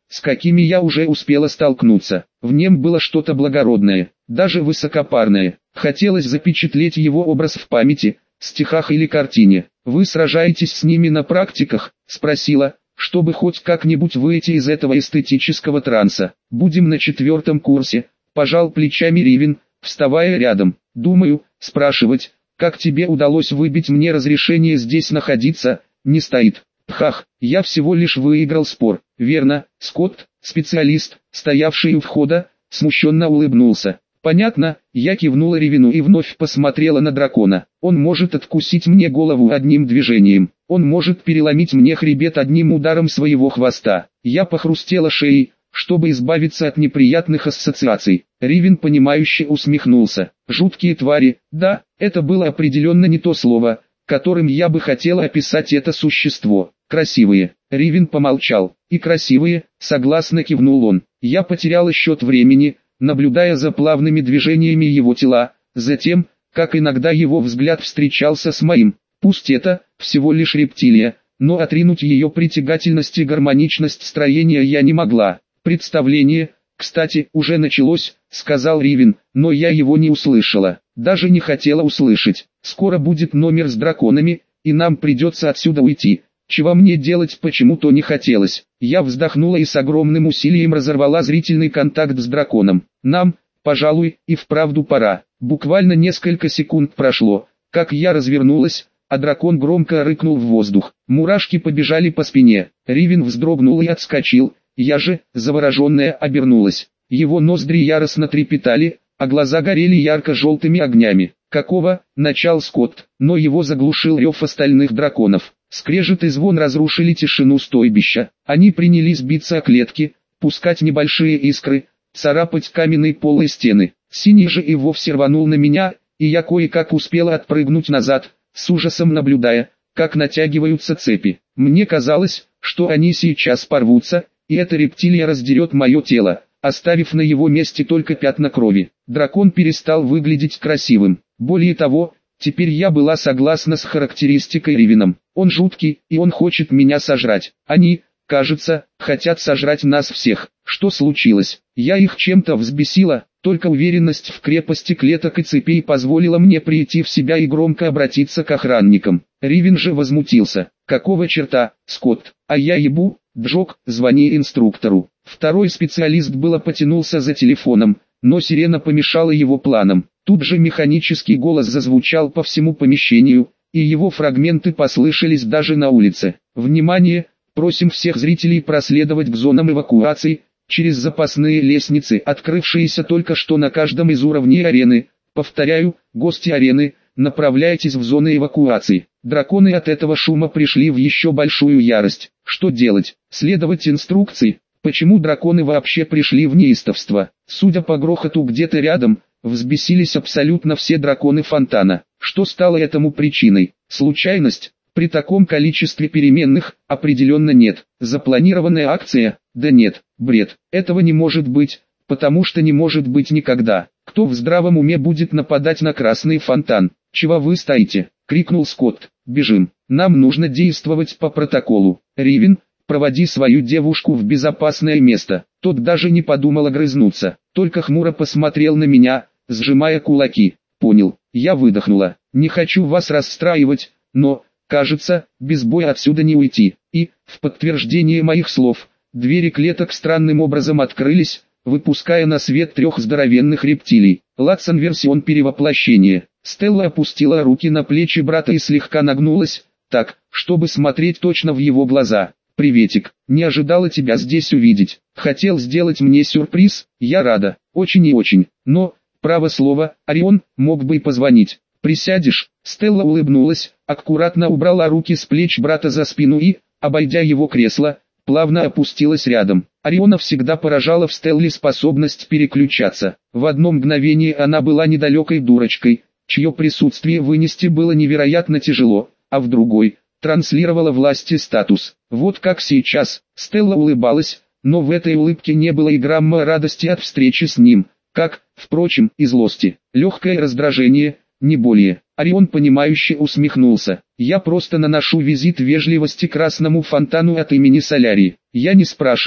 с какими я уже успела столкнуться. В нем было что-то благородное, даже высокопарное. Хотелось запечатлеть его образ в памяти, стихах или картине. «Вы сражаетесь с ними на практиках?» – спросила, чтобы хоть как-нибудь выйти из этого эстетического транса. «Будем на четвертом курсе», – пожал плечами Ривин, вставая рядом. «Думаю, спрашивать, как тебе удалось выбить мне разрешение здесь находиться, не стоит. Пхах, я всего лишь выиграл спор». «Верно». Скотт, специалист, стоявший у входа, смущенно улыбнулся. «Понятно», я кивнула Ривину и вновь посмотрела на дракона. «Он может откусить мне голову одним движением. Он может переломить мне хребет одним ударом своего хвоста». Я похрустела шеей, чтобы избавиться от неприятных ассоциаций. Ривин понимающе усмехнулся. «Жуткие твари, да, это было определенно не то слово, которым я бы хотела описать это существо. Красивые». Ривин помолчал. «И красивые», согласно кивнул он. Я потеряла счет времени, наблюдая за плавными движениями его тела, затем, как иногда его взгляд встречался с моим. Пусть это всего лишь рептилия, но отринуть ее притягательность и гармоничность строения я не могла. «Представление, кстати, уже началось», — сказал Ривин, но я его не услышала, даже не хотела услышать. «Скоро будет номер с драконами, и нам придется отсюда уйти». Чего мне делать почему-то не хотелось. Я вздохнула и с огромным усилием разорвала зрительный контакт с драконом. Нам, пожалуй, и вправду пора. Буквально несколько секунд прошло, как я развернулась, а дракон громко рыкнул в воздух. Мурашки побежали по спине. Ривин вздрогнул и отскочил. Я же, завороженная, обернулась. Его ноздри яростно трепетали, а глаза горели ярко-желтыми огнями. «Какого?» – начал Скотт, но его заглушил рев остальных драконов. Скрежет и звон разрушили тишину стойбища. Они принялись биться о клетки, пускать небольшие искры, царапать каменные полы и стены. Синий же и вовсе рванул на меня, и я кое-как успела отпрыгнуть назад, с ужасом наблюдая, как натягиваются цепи. Мне казалось, что они сейчас порвутся, и эта рептилия раздерет мое тело, оставив на его месте только пятна крови. Дракон перестал выглядеть красивым. Более того, теперь я была согласна с характеристикой Ривином. Он жуткий, и он хочет меня сожрать. Они, кажется, хотят сожрать нас всех. Что случилось? Я их чем-то взбесила, только уверенность в крепости клеток и цепей позволила мне прийти в себя и громко обратиться к охранникам. Ривин же возмутился. «Какого черта, Скотт? А я ебу, Джок, звони инструктору». Второй специалист было потянулся за телефоном, но сирена помешала его планам. Тут же механический голос зазвучал по всему помещению, и его фрагменты послышались даже на улице. «Внимание! Просим всех зрителей проследовать к зонам эвакуации, через запасные лестницы, открывшиеся только что на каждом из уровней арены. Повторяю, гости арены, направляйтесь в зоны эвакуации». Драконы от этого шума пришли в еще большую ярость. Что делать? Следовать инструкции? Почему драконы вообще пришли в неистовство? Судя по грохоту где-то рядом, взбесились абсолютно все драконы фонтана. Что стало этому причиной? Случайность? При таком количестве переменных, определенно нет. Запланированная акция? Да нет, бред. Этого не может быть, потому что не может быть никогда. Кто в здравом уме будет нападать на красный фонтан? «Чего вы стоите?» — крикнул Скотт. «Бежим. Нам нужно действовать по протоколу. Ривин, проводи свою девушку в безопасное место». Тот даже не подумал огрызнуться, только хмуро посмотрел на меня, сжимая кулаки. «Понял». Я выдохнула. «Не хочу вас расстраивать, но, кажется, без боя отсюда не уйти». И, в подтверждение моих слов, двери клеток странным образом открылись, выпуская на свет трех здоровенных рептилий. Латсон-версион перевоплощения. Стелла опустила руки на плечи брата и слегка нагнулась, так, чтобы смотреть точно в его глаза. «Приветик, не ожидала тебя здесь увидеть. Хотел сделать мне сюрприз, я рада, очень и очень, но, право слово, Орион, мог бы и позвонить. Присядешь?» Стелла улыбнулась, аккуратно убрала руки с плеч брата за спину и, обойдя его кресло, плавно опустилась рядом. Ориона всегда поражала в Стелле способность переключаться. В одно мгновение она была недалекой дурочкой, чье присутствие вынести было невероятно тяжело, а в другой – транслировала власть и статус. Вот как сейчас. Стелла улыбалась, но в этой улыбке не было и грамма радости от встречи с ним, как, впрочем, и злости. Легкое раздражение, не более. Орион понимающе усмехнулся. «Я просто наношу визит вежливости красному фонтану от имени Солярии. Я не спрашивала,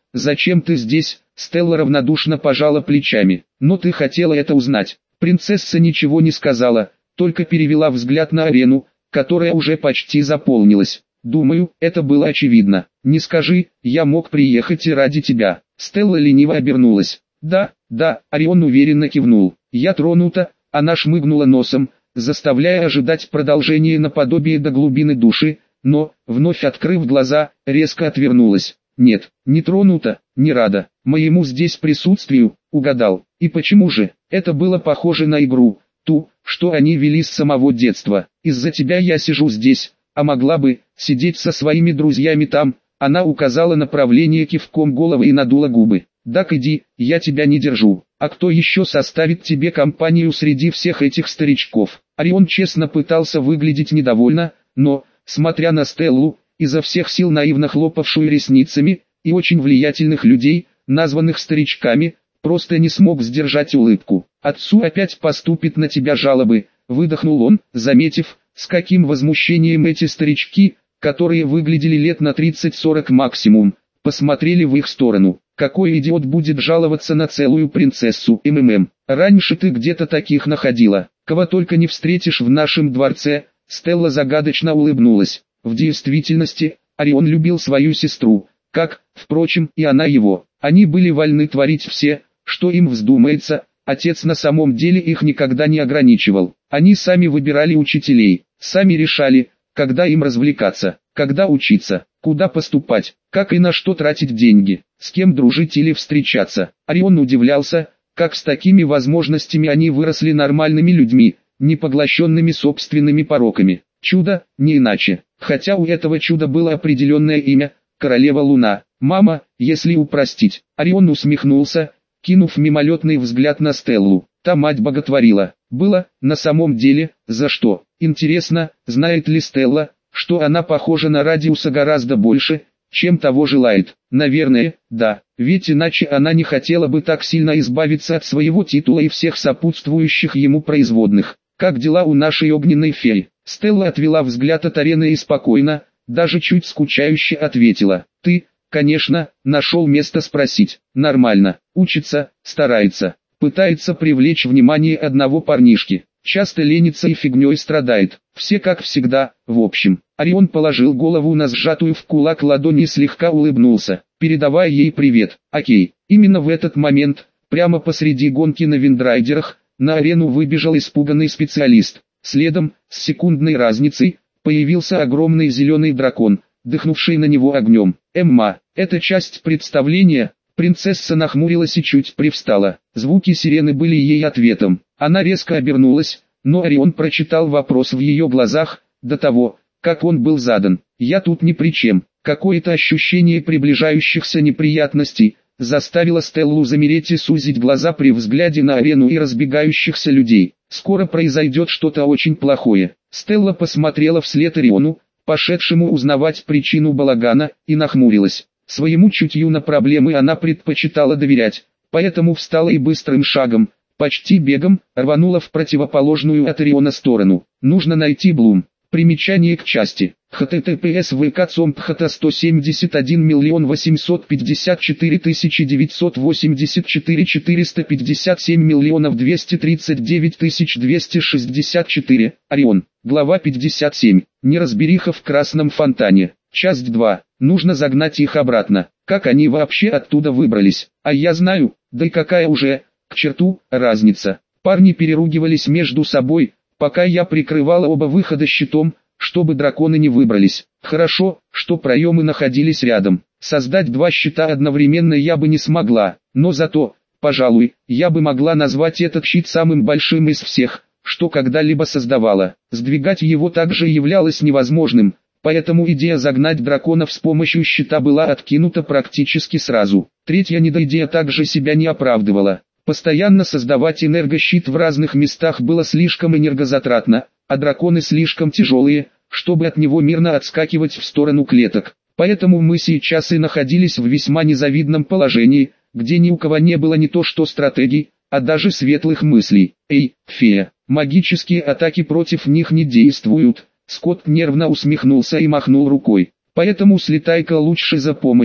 зачем ты здесь?» Стелла равнодушно пожала плечами. «Но ты хотела это узнать». Принцесса ничего не сказала, только перевела взгляд на арену, которая уже почти заполнилась. «Думаю, это было очевидно. Не скажи, я мог приехать и ради тебя». Стелла лениво обернулась. «Да, да», Орион уверенно кивнул. «Я тронута», она шмыгнула носом, заставляя ожидать продолжения наподобие до глубины души, но, вновь открыв глаза, резко отвернулась. «Нет, не тронута, не рада. Моему здесь присутствию, угадал. И почему же? Это было похоже на игру, ту, что они вели с самого детства. Из-за тебя я сижу здесь, а могла бы сидеть со своими друзьями там». Она указала направление кивком головы и надула губы. «Так иди, я тебя не держу. А кто еще составит тебе компанию среди всех этих старичков?» Орион честно пытался выглядеть недовольно, но, смотря на Стеллу, изо всех сил наивно хлопавшую ресницами, и очень влиятельных людей, названных старичками, просто не смог сдержать улыбку. «Отцу опять поступит на тебя жалобы», — выдохнул он, заметив, с каким возмущением эти старички, которые выглядели лет на тридцать-сорок максимум, посмотрели в их сторону. «Какой идиот будет жаловаться на целую принцессу МММ? Раньше ты где-то таких находила. Кого только не встретишь в нашем дворце». Стелла загадочно улыбнулась. В действительности, Орион любил свою сестру, как, впрочем, и она его. Они были вольны творить все, что им вздумается, отец на самом деле их никогда не ограничивал. Они сами выбирали учителей, сами решали, когда им развлекаться, когда учиться, куда поступать, как и на что тратить деньги, с кем дружить или встречаться. Орион удивлялся, как с такими возможностями они выросли нормальными людьми, не поглощенными собственными пороками. Чудо, не иначе. Хотя у этого чуда было определенное имя – Королева Луна. «Мама, если упростить». Орион усмехнулся, кинув мимолетный взгляд на Стеллу. Та мать боготворила. Было, на самом деле, за что. Интересно, знает ли Стелла, что она похожа на Радиуса гораздо больше, чем того желает? Наверное, да, ведь иначе она не хотела бы так сильно избавиться от своего титула и всех сопутствующих ему производных. «Как дела у нашей огненной феи?» Стелла отвела взгляд от арены и спокойно, даже чуть скучающе ответила. «Ты, конечно, нашел место спросить. Нормально. Учится, старается. Пытается привлечь внимание одного парнишки. Часто ленится и фигней страдает. Все как всегда, в общем». Орион положил голову на сжатую в кулак ладонь и слегка улыбнулся, передавая ей привет. «Окей». Именно в этот момент, прямо посреди гонки на виндрайдерах, на арену выбежал испуганный специалист. Следом, с секундной разницей, появился огромный зеленый дракон, дыхнувший на него огнем. «Эмма, это часть представления?» Принцесса нахмурилась и чуть привстала. Звуки сирены были ей ответом. Она резко обернулась, но Орион прочитал вопрос в ее глазах, до того, как он был задан. «Я тут ни при чем». Какое-то ощущение приближающихся неприятностей заставило Стеллу замереть и сузить глаза при взгляде на арену и разбегающихся людей. Скоро произойдет что-то очень плохое. Стелла посмотрела вслед Ориону, пошедшему узнавать причину балагана, и нахмурилась. Своему чутью на проблемы она предпочитала доверять, поэтому встала и быстрым шагом, почти бегом, рванула в противоположную от Ориона сторону. Нужно найти Блум. Примечание к части. https vk.com.pht сто семьдесят один миллион восемьсот пятьдесят четыре тысячи девятьсот восемьдесят четыре четыреста пятьдесят семь миллионов двести тридцать девять тысяч двести шестьдесят четыре. Орион. Глава пятьдесят семь. Неразбериха в красном фонтане. Часть два. Нужно загнать их обратно. Как они вообще оттуда выбрались? А я знаю, да и какая уже, к черту, разница. Парни переругивались между собой, пока я прикрывала оба выхода щитом, чтобы драконы не выбрались. Хорошо, что проемы находились рядом. Создать два щита одновременно я бы не смогла, но зато, пожалуй, я бы могла назвать этот щит самым большим из всех, что когда-либо создавала. Сдвигать его также являлось невозможным, поэтому идея загнать драконов с помощью щита была откинута практически сразу. Третья недоидея также себя не оправдывала. Постоянно создавать энергощит в разных местах было слишком энергозатратно, а драконы слишком тяжелые, чтобы от него мирно отскакивать в сторону клеток. Поэтому мы сейчас и находились в весьма незавидном положении, где ни у кого не было не то что стратегий, а даже светлых мыслей. «Эй, фея, магические атаки против них не действуют», Скотт нервно усмехнулся и махнул рукой. «Поэтому слетай-ка лучше за помощью,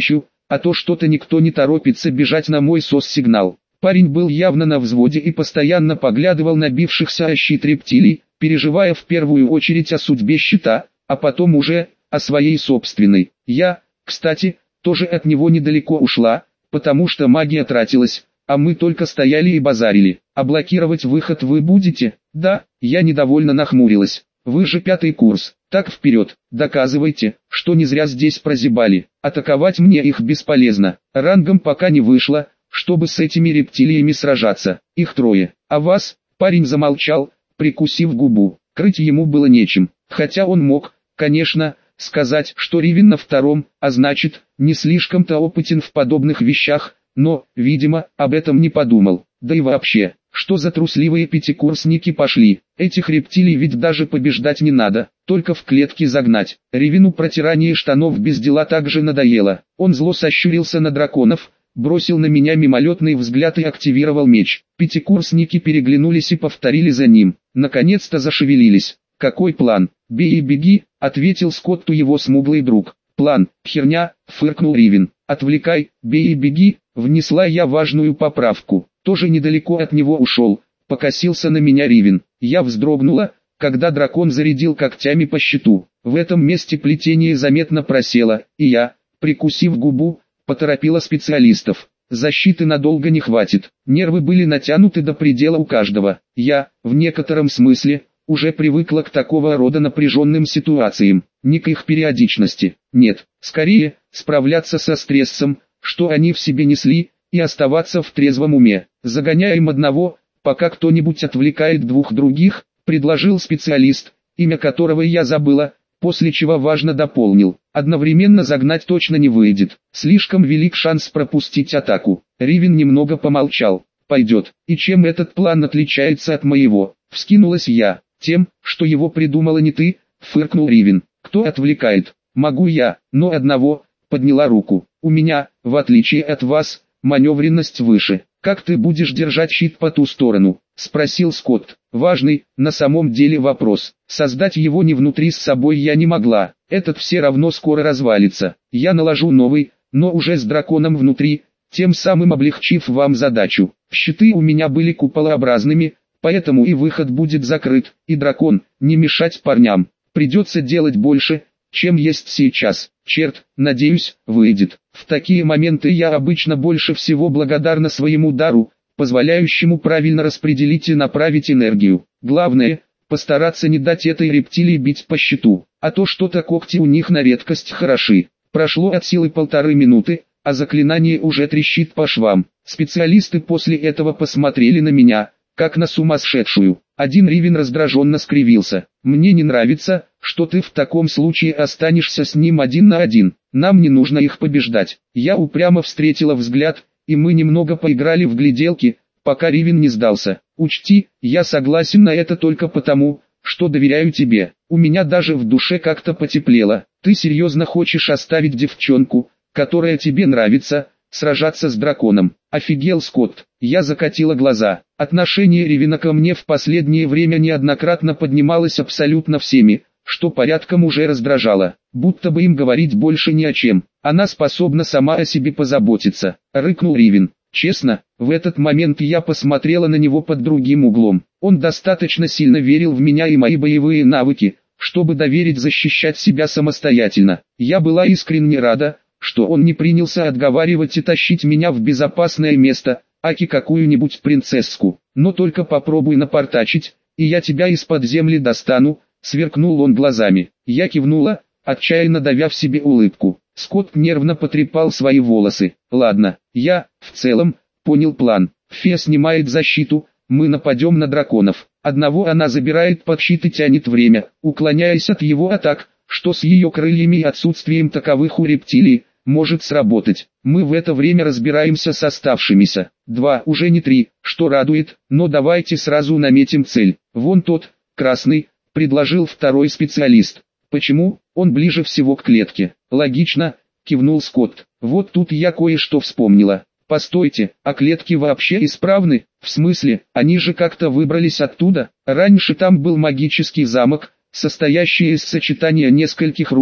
а то что-то никто не торопится бежать на мой сос-сигнал. Парень был явно на взводе и постоянно поглядывал на бившихся о щит рептилий, переживая в первую очередь о судьбе щита, а потом уже о своей собственной. Я, кстати, тоже от него недалеко ушла, потому что магия тратилась, а мы только стояли и базарили. А блокировать выход вы будете? Да, я недовольно нахмурилась. Вы же пятый курс, так вперед, доказывайте, что не зря здесь прозябали. Атаковать мне их бесполезно, рангом пока не вышло, чтобы с этими рептилиями сражаться. Их трое, а вас? Парень замолчал, прикусив губу. Крыть ему было нечем, хотя он мог, конечно, сказать, что Ривен на втором, а значит, не слишком-то опытен в подобных вещах, но, видимо, об этом не подумал. Да и вообще, что за трусливые пятикурсники пошли? Этих рептилий ведь даже побеждать не надо, только в клетки загнать. Ривену протирание штанов без дела также надоело. Он зло сощурился на драконов, бросил на меня мимолетный взгляд и активировал меч. Пятикурсники переглянулись и повторили за ним. Наконец-то зашевелились. «Какой план? Бей и беги», — ответил Скотту его смуглый друг. «План, херня», — фыркнул Ривен. «Отвлекай, бей и беги», — внесла я важную поправку. Тоже недалеко от него ушел, покосился на меня Ривен. Я вздрогнула, когда дракон зарядил когтями по щиту. В этом месте плетение заметно просело, и я, прикусив губу, поторопила специалистов. Защиты надолго не хватит, нервы были натянуты до предела у каждого. Я, в некотором смысле, уже привыкла к такого рода напряженным ситуациям, не к их периодичности. Нет, скорее, справляться со стрессом, что они в себе несли, и оставаться в трезвом уме. «Загоняем одного, пока кто-нибудь отвлекает двух других», предложил специалист, имя которого я забыла, после чего важно дополнил. «Одновременно загнать точно не выйдет, слишком велик шанс пропустить атаку». Ривен немного помолчал. «Пойдет. И чем этот план отличается от моего?» Вскинулась я. «Тем, что его придумала не ты», фыркнул Ривен. «Кто отвлекает? Могу я, но одного», подняла руку. «У меня, в отличие от вас, маневренность выше. Как ты будешь держать щит по ту сторону?» Спросил Скотт. Важный, на самом деле вопрос. Создать его не внутри с собой я не могла. Этот все равно скоро развалится. Я наложу новый, но уже с драконом внутри, тем самым облегчив вам задачу. Щиты у меня были куполообразными, поэтому и выход будет закрыт, и дракон, не мешать парням. Придется делать больше, чем есть сейчас. Черт, надеюсь, выйдет. В такие моменты я обычно больше всего благодарна своему дару, позволяющему правильно распределить и направить энергию. Главное, постараться не дать этой рептилии бить по щиту, а то что-то когти у них на редкость хороши. Прошло от силы полторы минуты, а заклинание уже трещит по швам. Специалисты после этого посмотрели на меня, как на сумасшедшую. Один Ривен раздраженно скривился. «Мне не нравится, что ты в таком случае останешься с ним один на один. Нам не нужно их побеждать». Я упрямо встретила взгляд, и мы немного поиграли в гляделки, пока Ривен не сдался. «Учти, я согласен на это только потому, что доверяю тебе. У меня даже в душе как-то потеплело. Ты серьезно хочешь оставить девчонку, которая тебе нравится, сражаться с драконом?» Офигел Скотт. Я закатила глаза. Отношение Ривена ко мне в последнее время неоднократно поднималось абсолютно всеми, что порядком уже раздражало. Будто бы им говорить больше ни о чем. Она способна сама о себе позаботиться. Рыкнул Ривен. Честно, в этот момент я посмотрела на него под другим углом. Он достаточно сильно верил в меня и мои боевые навыки, чтобы доверить защищать себя самостоятельно. Я была искренне рада, что он не принялся отговаривать и тащить меня в безопасное место, аки какую-нибудь принцесску. «Но только попробуй напортачить, и я тебя из-под земли достану», сверкнул он глазами. Я кивнула, отчаянно давя в себе улыбку. Скотт нервно потрепал свои волосы. «Ладно, я, в целом, понял план. Фея снимает защиту, мы нападем на драконов. Одного она забирает под щит и тянет время, уклоняясь от его атак, что с ее крыльями и отсутствием таковых у рептилий может сработать. Мы в это время разбираемся с оставшимися. Два, уже не три, что радует, но давайте сразу наметим цель. Вон тот, красный, предложил второй специалист. Почему? Он ближе всего к клетке. Логично, кивнул Скотт. Вот тут я кое-что вспомнила. Постойте, а клетки вообще исправны? В смысле, они же как-то выбрались оттуда? Раньше там был магический замок, состоящий из сочетания нескольких рун,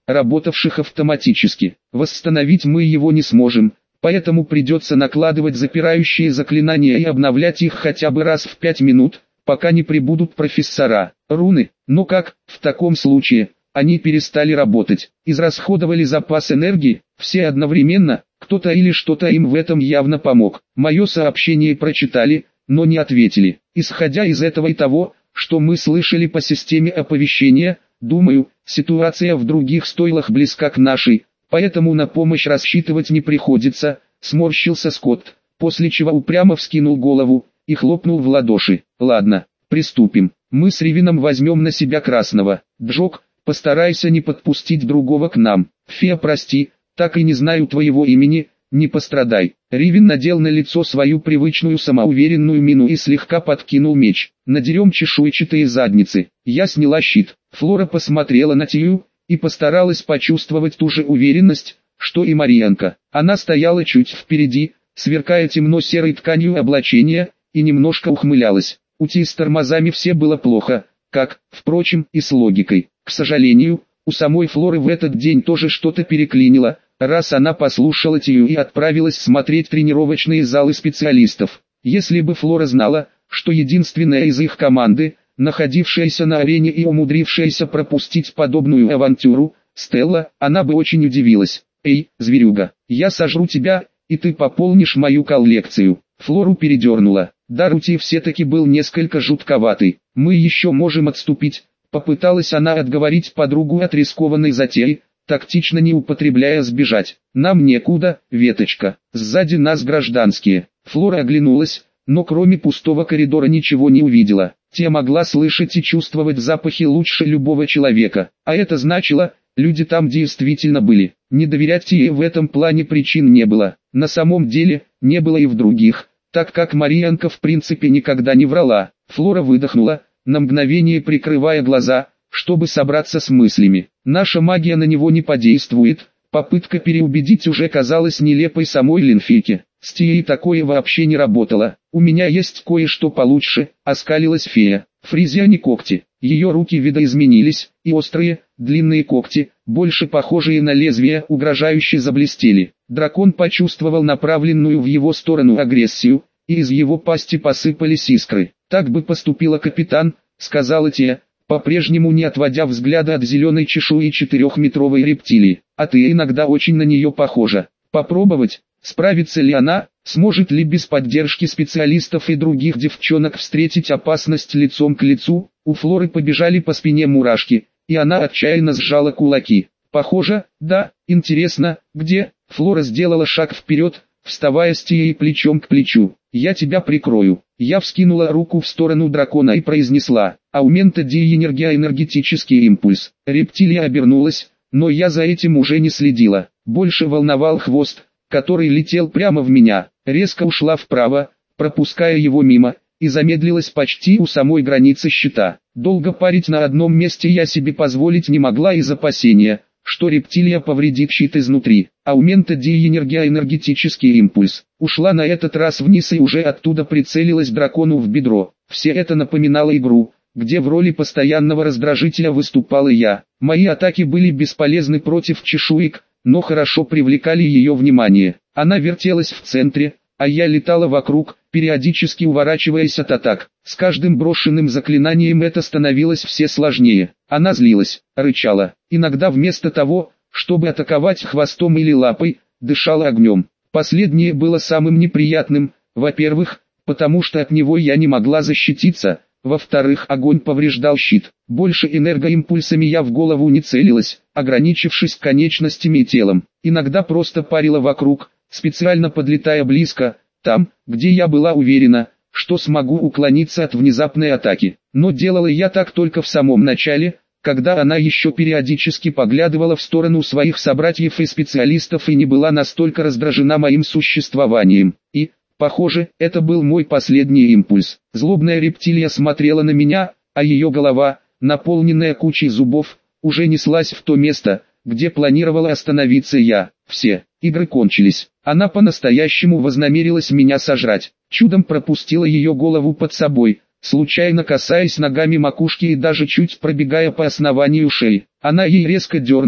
работавших автоматически. Восстановить мы его не сможем, поэтому придется накладывать запирающие заклинания и обновлять их хотя бы раз в пять минут, пока не прибудут профессора. Руны, но как, в таком случае, они перестали работать, израсходовали запас энергии, все одновременно, кто-то или что-то им в этом явно помог. Мое сообщение прочитали, но не ответили. Исходя из этого и того, что мы слышали по системе оповещения, думаю, ситуация в других стойлах близка к нашей, поэтому на помощь рассчитывать не приходится, сморщился Скотт, после чего упрямо вскинул голову и хлопнул в ладоши. Ладно, приступим. Мы с Ривином возьмем на себя красного. Джок, постарайся не подпустить другого к нам. Фея, прости, так и не знаю твоего имени, не пострадай. Ривин надел на лицо свою привычную самоуверенную мину и слегка подкинул меч. Надерем чешуйчатые задницы. Я сняла щит. Флора посмотрела на Тию и постаралась почувствовать ту же уверенность, что и Марьянка. Она стояла чуть впереди, сверкая темно-серой тканью облачения, и немножко ухмылялась. У Ти с тормозами все было плохо, как, впрочем, и с логикой. К сожалению, у самой Флоры в этот день тоже что-то переклинило, раз она послушала Тию и отправилась смотреть тренировочные залы специалистов. Если бы Флора знала, что единственная из их команды, находившаяся на арене и умудрившаяся пропустить подобную авантюру, Стелла, она бы очень удивилась. «Эй, зверюга, я сожру тебя, и ты пополнишь мою коллекцию». Флору передернула. Дар у Ти все-таки был несколько жутковатый. «Мы еще можем отступить», — попыталась она отговорить подругу от рискованной затеи, тактично не употребляя сбежать. «Нам некуда, веточка, сзади нас гражданские». Флора оглянулась, но кроме пустого коридора ничего не увидела. Те могла слышать и чувствовать запахи лучше любого человека, а это значило, люди там действительно были. Не доверять Тие в этом плане причин не было. На самом деле, не было и в других, так как Марьянка в принципе никогда не врала. Флора выдохнула, на мгновение прикрывая глаза, чтобы собраться с мыслями. Наша магия на него не подействует. Попытка переубедить уже казалась нелепой самой Линфике. С Тией такое вообще не работало. «У меня есть кое-что получше», — оскалилась фея. Фризиане когти. Ее руки видоизменились, и острые, длинные когти, больше похожие на лезвия, угрожающе заблестели. Дракон почувствовал направленную в его сторону агрессию, и из его пасти посыпались искры. «Так бы поступила капитан», — сказала Тия, по-прежнему не отводя взгляда от зеленой чешуи четырехметровой рептилии. «А ты иногда очень на нее похожа. Попробовать, справится ли она, сможет ли без поддержки специалистов и других девчонок встретить опасность лицом к лицу?» У Флоры побежали по спине мурашки, и она отчаянно сжала кулаки. «Похоже, да, интересно, где?» Флора сделала шаг вперед, вставая с Тией плечом к плечу. «Я тебя прикрою». Я вскинула руку в сторону дракона и произнесла: «Аумента ди энергия энергетический импульс». Рептилия обернулась, но я за этим уже не следила. Больше волновал хвост, который летел прямо в меня. Резко ушла вправо, пропуская его мимо, и замедлилась почти у самой границы щита. Долго парить на одном месте я себе позволить не могла из опасения, что рептилия повредит щит изнутри. Аумента ди энергия энергетический импульс. Ушла на этот раз вниз и уже оттуда прицелилась дракону в бедро. Все это напоминало игру, где в роли постоянного раздражителя выступала я. Мои атаки были бесполезны против чешуек, но хорошо привлекали ее внимание. Она вертелась в центре, а я летала вокруг, периодически уворачиваясь от атак. С каждым брошенным заклинанием это становилось все сложнее. Она злилась, рычала. Иногда вместо того, чтобы атаковать хвостом или лапой, дышала огнем. Последнее было самым неприятным, во-первых, потому что от него я не могла защититься, во-вторых, огонь повреждал щит. Больше энергоимпульсами я в голову не целилась, ограничившись конечностями и телом. Иногда просто парила вокруг, специально подлетая близко, там, где я была уверена, что смогу уклониться от внезапной атаки. Но делала я так только в самом начале, когда она еще периодически поглядывала в сторону своих собратьев и специалистов и не была настолько раздражена моим существованием. И, похоже, это был мой последний импульс. Злобная рептилия смотрела на меня, а ее голова, наполненная кучей зубов, уже неслась в то место, где планировала остановиться я. Все игры кончились. Она по-настоящему вознамерилась меня сожрать. Чудом пропустила ее голову под собой, случайно касаясь ногами макушки и даже чуть пробегая по основанию шеи. Она ей резко дернула,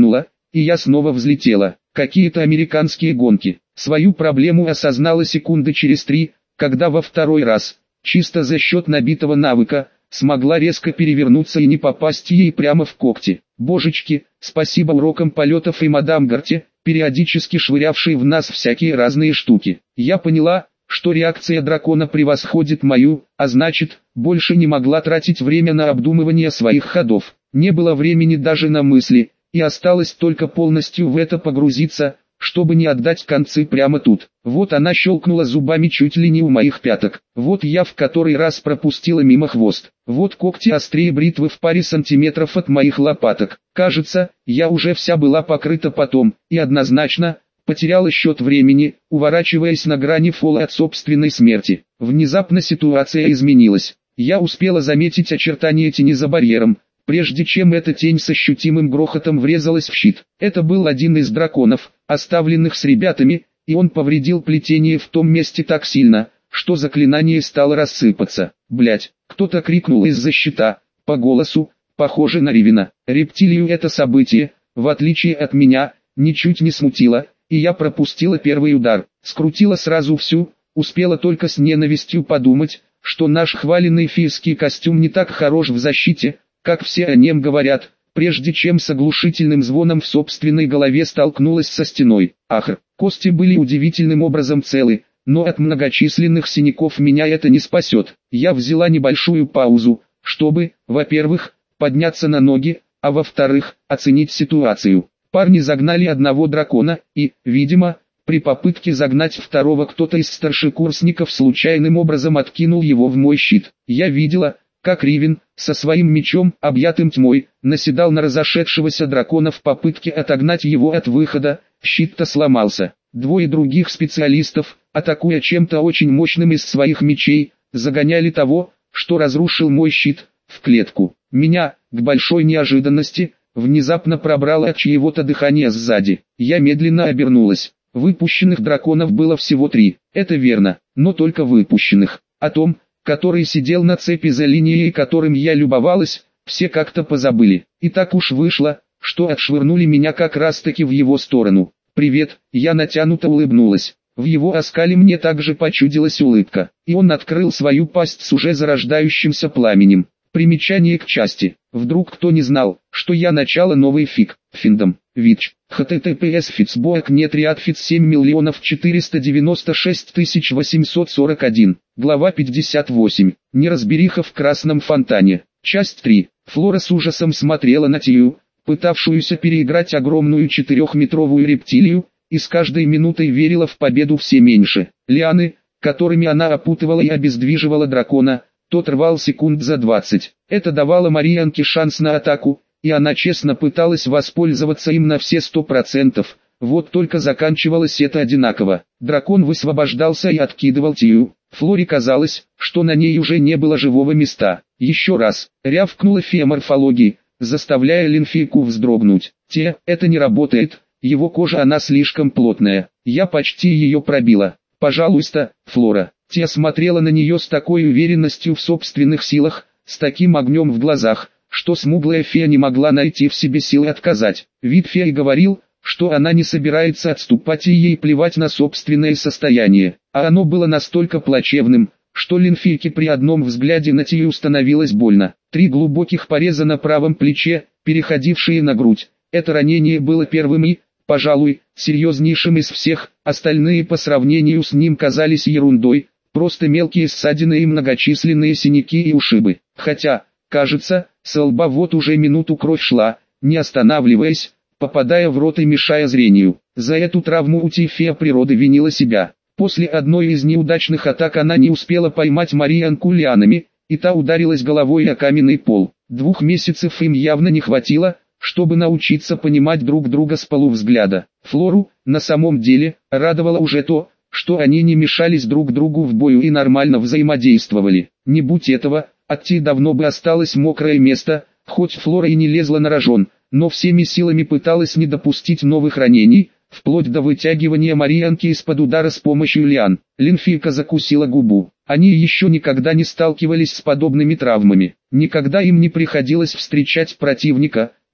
и я снова взлетела. Какие-то американские гонки. Свою проблему осознала секунды через три, когда во второй раз, чисто за счет набитого навыка, смогла резко перевернуться и не попасть ей прямо в когти. Божечки, спасибо урокам полетов и мадам Гарте, периодически швырявшей в нас всякие разные штуки. Я поняла, что реакция дракона превосходит мою, а значит, больше не могла тратить время на обдумывание своих ходов. Не было времени даже на мысли, и осталось только полностью в это погрузиться, чтобы не отдать концы прямо тут. Вот она щелкнула зубами чуть ли не у моих пяток. Вот я в который раз пропустила мимо хвост. Вот когти острее бритвы в паре сантиметров от моих лопаток. Кажется, я уже вся была покрыта потом, и однозначно, потеряла счет времени, уворачиваясь на грани фола от собственной смерти. Внезапно ситуация изменилась. Я успела заметить очертания тени за барьером, прежде чем эта тень с ощутимым грохотом врезалась в щит. Это был один из драконов, оставленных с ребятами, и он повредил плетение в том месте так сильно, что заклинание стало рассыпаться. Блять, кто-то крикнул из-за щита, по голосу, похоже на Ривина. Рептилию это событие, в отличие от меня, ничуть не смутило, и я пропустила первый удар, скрутила сразу всю, успела только с ненавистью подумать, что наш хваленный фейский костюм не так хорош в защите, как все о нем говорят, прежде чем с оглушительным звоном в собственной голове столкнулась со стеной. Ах, кости были удивительным образом целы, но от многочисленных синяков меня это не спасет. Я взяла небольшую паузу, чтобы, во-первых, подняться на ноги, а во-вторых, оценить ситуацию. Парни загнали одного дракона, и, видимо, при попытке загнать второго кто-то из старшекурсников случайным образом откинул его в мой щит. Я видела, как Ривин, со своим мечом, объятым тьмой, наседал на разошедшегося дракона в попытке отогнать его от выхода, щит-то сломался. Двое других специалистов, атакуя чем-то очень мощным из своих мечей, загоняли того, что разрушил мой щит, в клетку. Меня, к большой неожиданности, внезапно пробрало от чьего-то дыхания сзади. Я медленно обернулась. Выпущенных драконов было всего три. Это верно, но только выпущенных. О том, который сидел на цепи за линией, которым я любовалась, все как-то позабыли. И так уж вышло, что отшвырнули меня как раз-таки в его сторону. «Привет», я натянуто улыбнулась. В его оскале мне также почудилась улыбка, и он открыл свою пасть с уже зарождающимся пламенем. Примечание к части. Вдруг кто не знал, что я начало новый фиг, финдом, вич, https фицбоек нет риадфиц семь миллионов четыреста девяносто шесть тысяч восемьсот сорок один, глава пятьдесят восемь, неразбериха в красном фонтане, часть три. Флора с ужасом смотрела на Тию, пытавшуюся переиграть огромную четырехметровую рептилию, и с каждой минутой верила в победу все меньше. Лианы, которыми она опутывала и обездвиживала дракона, тот рвал секунд за двадцать. Это давало Марианке шанс на атаку, и она честно пыталась воспользоваться им на все сто процентов. Вот только заканчивалось это одинаково. Дракон высвобождался и откидывал Тию. Флоре казалось, что на ней уже не было живого места. Еще раз, рявкнула фея морфологии, заставляя Линфийку вздрогнуть. Те, это не работает, его кожа она слишком плотная. Я почти ее пробила. Пожалуйста, Флора. Тия смотрела на нее с такой уверенностью в собственных силах, с таким огнем в глазах, что смуглая фея не могла найти в себе силы отказать. Вид феи говорил, что она не собирается отступать и ей плевать на собственное состояние. А оно было настолько плачевным, что Линфийке при одном взгляде на Тию становилось больно. Три глубоких пореза на правом плече, переходившие на грудь. Это ранение было первым и, пожалуй, серьезнейшим из всех, остальные по сравнению с ним казались ерундой. Просто мелкие ссадины и многочисленные синяки и ушибы. Хотя, кажется, с лба вот уже минуту кровь шла, не останавливаясь, попадая в рот и мешая зрению. За эту травму Утифия природы винила себя. После одной из неудачных атак она не успела поймать Марианку лианами, и та ударилась головой о каменный пол. Двух месяцев им явно не хватило, чтобы научиться понимать друг друга с полувзгляда. Флору, на самом деле, радовало уже то, что они не мешались друг другу в бою и нормально взаимодействовали. Не будь этого, от Ти давно бы осталось мокрое место, хоть Флора и не лезла на рожон, но всеми силами пыталась не допустить новых ранений, вплоть до вытягивания Марианки из-под удара с помощью лиан. Линфийка закусила губу. Они еще никогда не сталкивались с подобными травмами. Никогда им не приходилось встречать противника,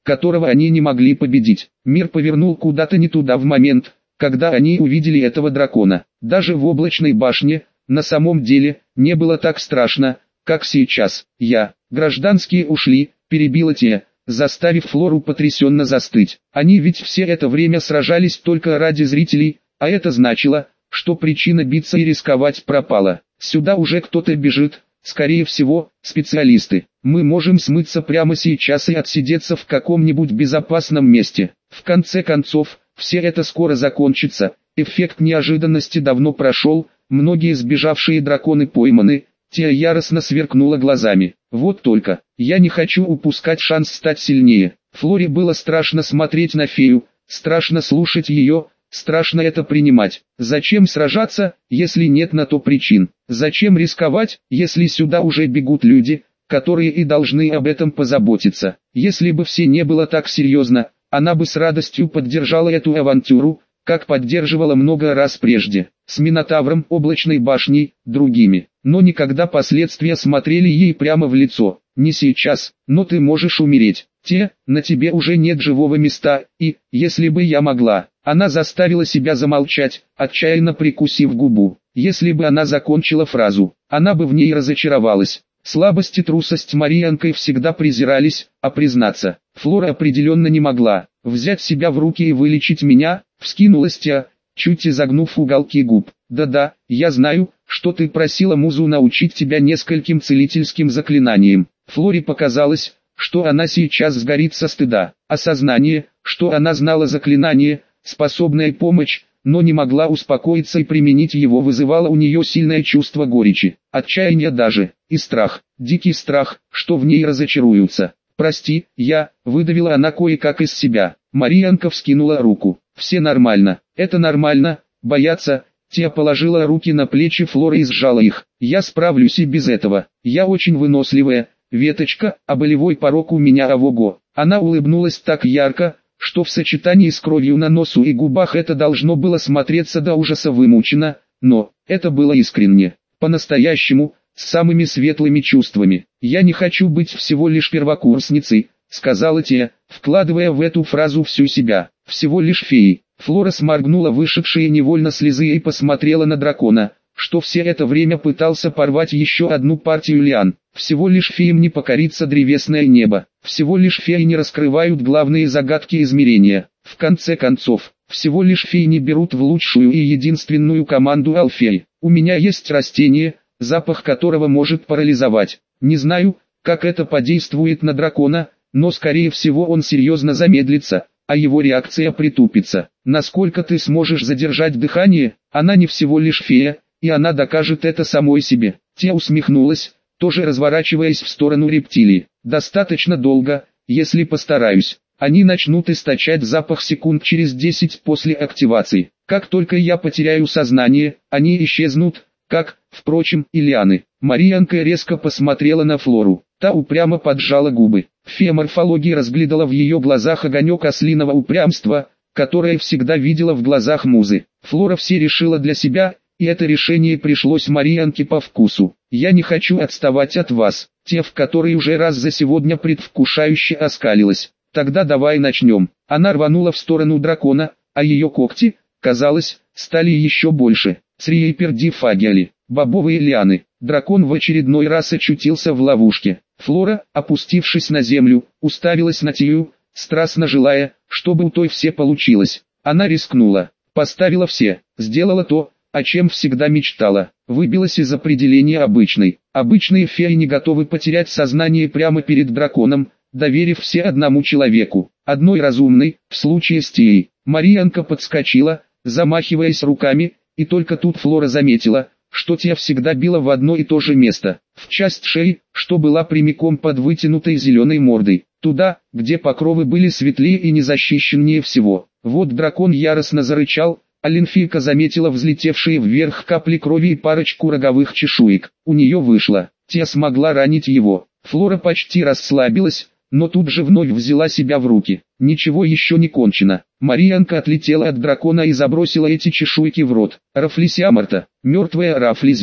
которого они не могли победить. Мир повернул куда-то не туда в момент, когда они увидели этого дракона. Даже в облачной башне, на самом деле, не было так страшно, как сейчас. Я, гражданские ушли, перебила те, заставив Флору потрясенно застыть. Они ведь все это время сражались только ради зрителей, а это значило, что причина биться и рисковать пропала. Сюда уже кто-то бежит, скорее всего, специалисты. Мы можем смыться прямо сейчас и отсидеться в каком-нибудь безопасном месте. В конце концов, все это скоро закончится, эффект неожиданности давно прошел, многие сбежавшие драконы пойманы. Тея яростно сверкнула глазами. Вот только, я не хочу упускать шанс стать сильнее. Флоре было страшно смотреть на фею, страшно слушать ее, страшно это принимать. Зачем сражаться, если нет на то причин? Зачем рисковать, если сюда уже бегут люди, которые и должны об этом позаботиться? Если бы все не было так серьезно, она бы с радостью поддержала эту авантюру, как поддерживала много раз прежде, с Минотавром, Облачной башней, другими. Но никогда последствия смотрели ей прямо в лицо. Не сейчас, но ты можешь умереть. Те, на тебе уже нет живого места, и, если бы я могла, она заставила себя замолчать, отчаянно прикусив губу. Если бы она закончила фразу, она бы в ней разочаровалась. Слабость и трусость Марианкой всегда презирались, а признаться, Флора определенно не могла. Взять себя в руки и вылечить меня, вскинулась Теа, чуть изогнув уголки губ. Да-да, я знаю, что ты просила Музу научить тебя нескольким целительским заклинаниям. Флоре показалось, что она сейчас сгорит со стыда. Осознание, что она знала заклинание, способное помочь, но не могла успокоиться и применить его, вызывало у нее сильное чувство горечи, отчаяния даже, и страх, дикий страх, что в ней разочаруются. «Прости, я», — выдавила она кое-как из себя. Марианка вскинула руку. «Все нормально, это нормально, бояться». Теа положила руки на плечи Флоры и сжала их. «Я справлюсь и без этого. Я очень выносливая, веточка, а болевой порог у меня ого-го». Она улыбнулась так ярко, что в сочетании с кровью на носу и губах это должно было смотреться до ужаса вымученно, но это было искренне, по-настоящему, с самыми светлыми чувствами. «Я не хочу быть всего лишь первокурсницей», — сказала Теа, вкладывая в эту фразу всю себя. «Всего лишь феей». Флора сморгнула вышедшие невольно слезы и посмотрела на дракона, что все это время пытался порвать еще одну партию лиан. Всего лишь феям не покорится древесное небо. Всего лишь феи не раскрывают главные загадки измерения. В конце концов, всего лишь феи не берут в лучшую и единственную команду Алфеи. У меня есть растение, запах которого может парализовать. Не знаю, как это подействует на дракона, но скорее всего он серьезно замедлится, а его реакция притупится. Насколько ты сможешь задержать дыхание? Она не всего лишь фея, и она докажет это самой себе. Теа усмехнулась, тоже разворачиваясь в сторону рептилии. Достаточно долго, если постараюсь. Они начнут источать запах секунд через десять после активации. Как только я потеряю сознание, они исчезнут, как, впрочем, и лианы. Марианка резко посмотрела на Флору. Та упрямо поджала губы. Фея морфологии разглядела в ее глазах огонек ослиного упрямства, которое всегда видела в глазах Музы. Флора все решила для себя, и это решение пришлось Марианке по вкусу. «Я не хочу отставать от вас», те, в которой уже раз за сегодня предвкушающе оскалилась. «Тогда давай начнем». Она рванула в сторону дракона, а ее когти, казалось, стали еще больше. Сриепердифагиали, бобовые лианы. Дракон в очередной раз очутился в ловушке. Флора, опустившись на землю, уставилась на Тею, страстно желая, чтобы у той все получилось. Она рискнула, поставила все, сделала то, о чем всегда мечтала, выбилась из определения обычной. Обычные феи не готовы потерять сознание прямо перед драконом, доверив все одному человеку, одной разумной, в случае с Теей. Марианка подскочила, замахиваясь руками, и только тут Флора заметила, что Тея всегда била в одно и то же место, в часть шеи, что была прямиком под вытянутой зеленой мордой, туда, где покровы были светлее и незащищеннее всего. Вот дракон яростно зарычал, а линфийка заметила взлетевшие вверх капли крови и парочку роговых чешуек. У нее вышло. Тея смогла ранить его. Флора почти расслабилась, но тут же вновь взяла себя в руки. Ничего еще не кончено. Марианка отлетела от дракона и забросила эти чешуйки в рот. Рафлисиамарта, мертвая рафлизия,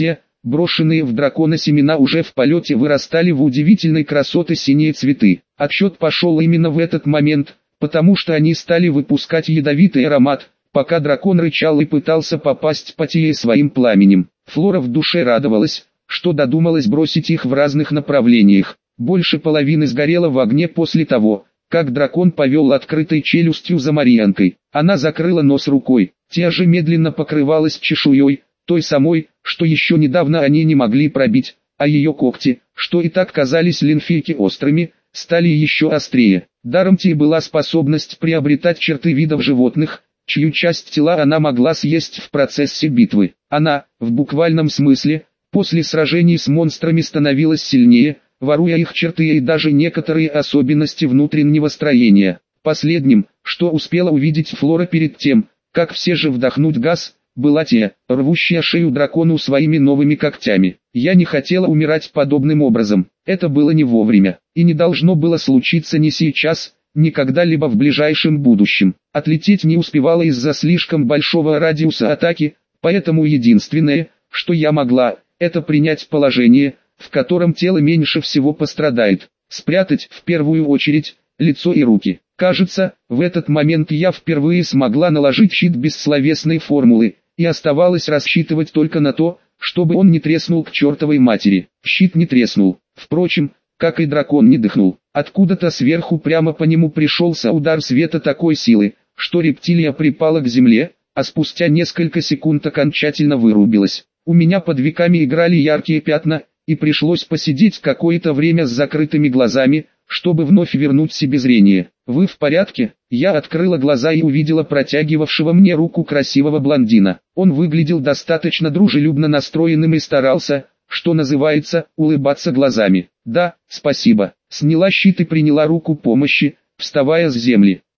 брошенные в дракона семена уже в полете вырастали в удивительной красоты синие цветы. Отсчет пошел именно в этот момент, потому что они стали выпускать ядовитый аромат, пока дракон рычал и пытался попасть по Тие своим пламенем. Флора в душе радовалась, что додумалась бросить их в разных направлениях. Больше половины сгорело в огне после того, как дракон повел открытой челюстью за Марьянкой. Она закрыла нос рукой, Тия же медленно покрывалась чешуей, той самой, что еще недавно они не могли пробить, а ее когти, что и так казались линфийке острыми, стали еще острее. Даром Тии была способность приобретать черты видов животных, чью часть тела она могла съесть в процессе битвы. Она, в буквальном смысле, после сражений с монстрами становилась сильнее, воруя их черты и даже некоторые особенности внутреннего строения. Последним, что успела увидеть Флора перед тем, как все же вдохнуть газ, была Тия, рвущая шею дракону своими новыми когтями. Я не хотела умирать подобным образом, это было не вовремя, и не должно было случиться ни сейчас, ни когда-либо в ближайшем будущем. Отлететь не успевала из-за слишком большого радиуса атаки, поэтому единственное, что я могла, это принять положение, в котором тело меньше всего пострадает, спрятать, в первую очередь, лицо и руки. Кажется, в этот момент я впервые смогла наложить щит без словесной формулы, и оставалось рассчитывать только на то, чтобы он не треснул к чертовой матери. Щит не треснул, впрочем, как и дракон не дыхнул. Откуда-то сверху прямо по нему пришелся удар света такой силы, что рептилия припала к земле, а спустя несколько секунд окончательно вырубилась. У меня под веками играли яркие пятна, и пришлось посидеть какое-то время с закрытыми глазами, чтобы вновь вернуть себе зрение. «Вы в порядке?» Я открыла глаза и увидела протягивавшего мне руку красивого блондина. Он выглядел достаточно дружелюбно настроенным и старался, что называется, улыбаться глазами. «Да, спасибо». Сняла щит и приняла руку помощи, вставая с земли.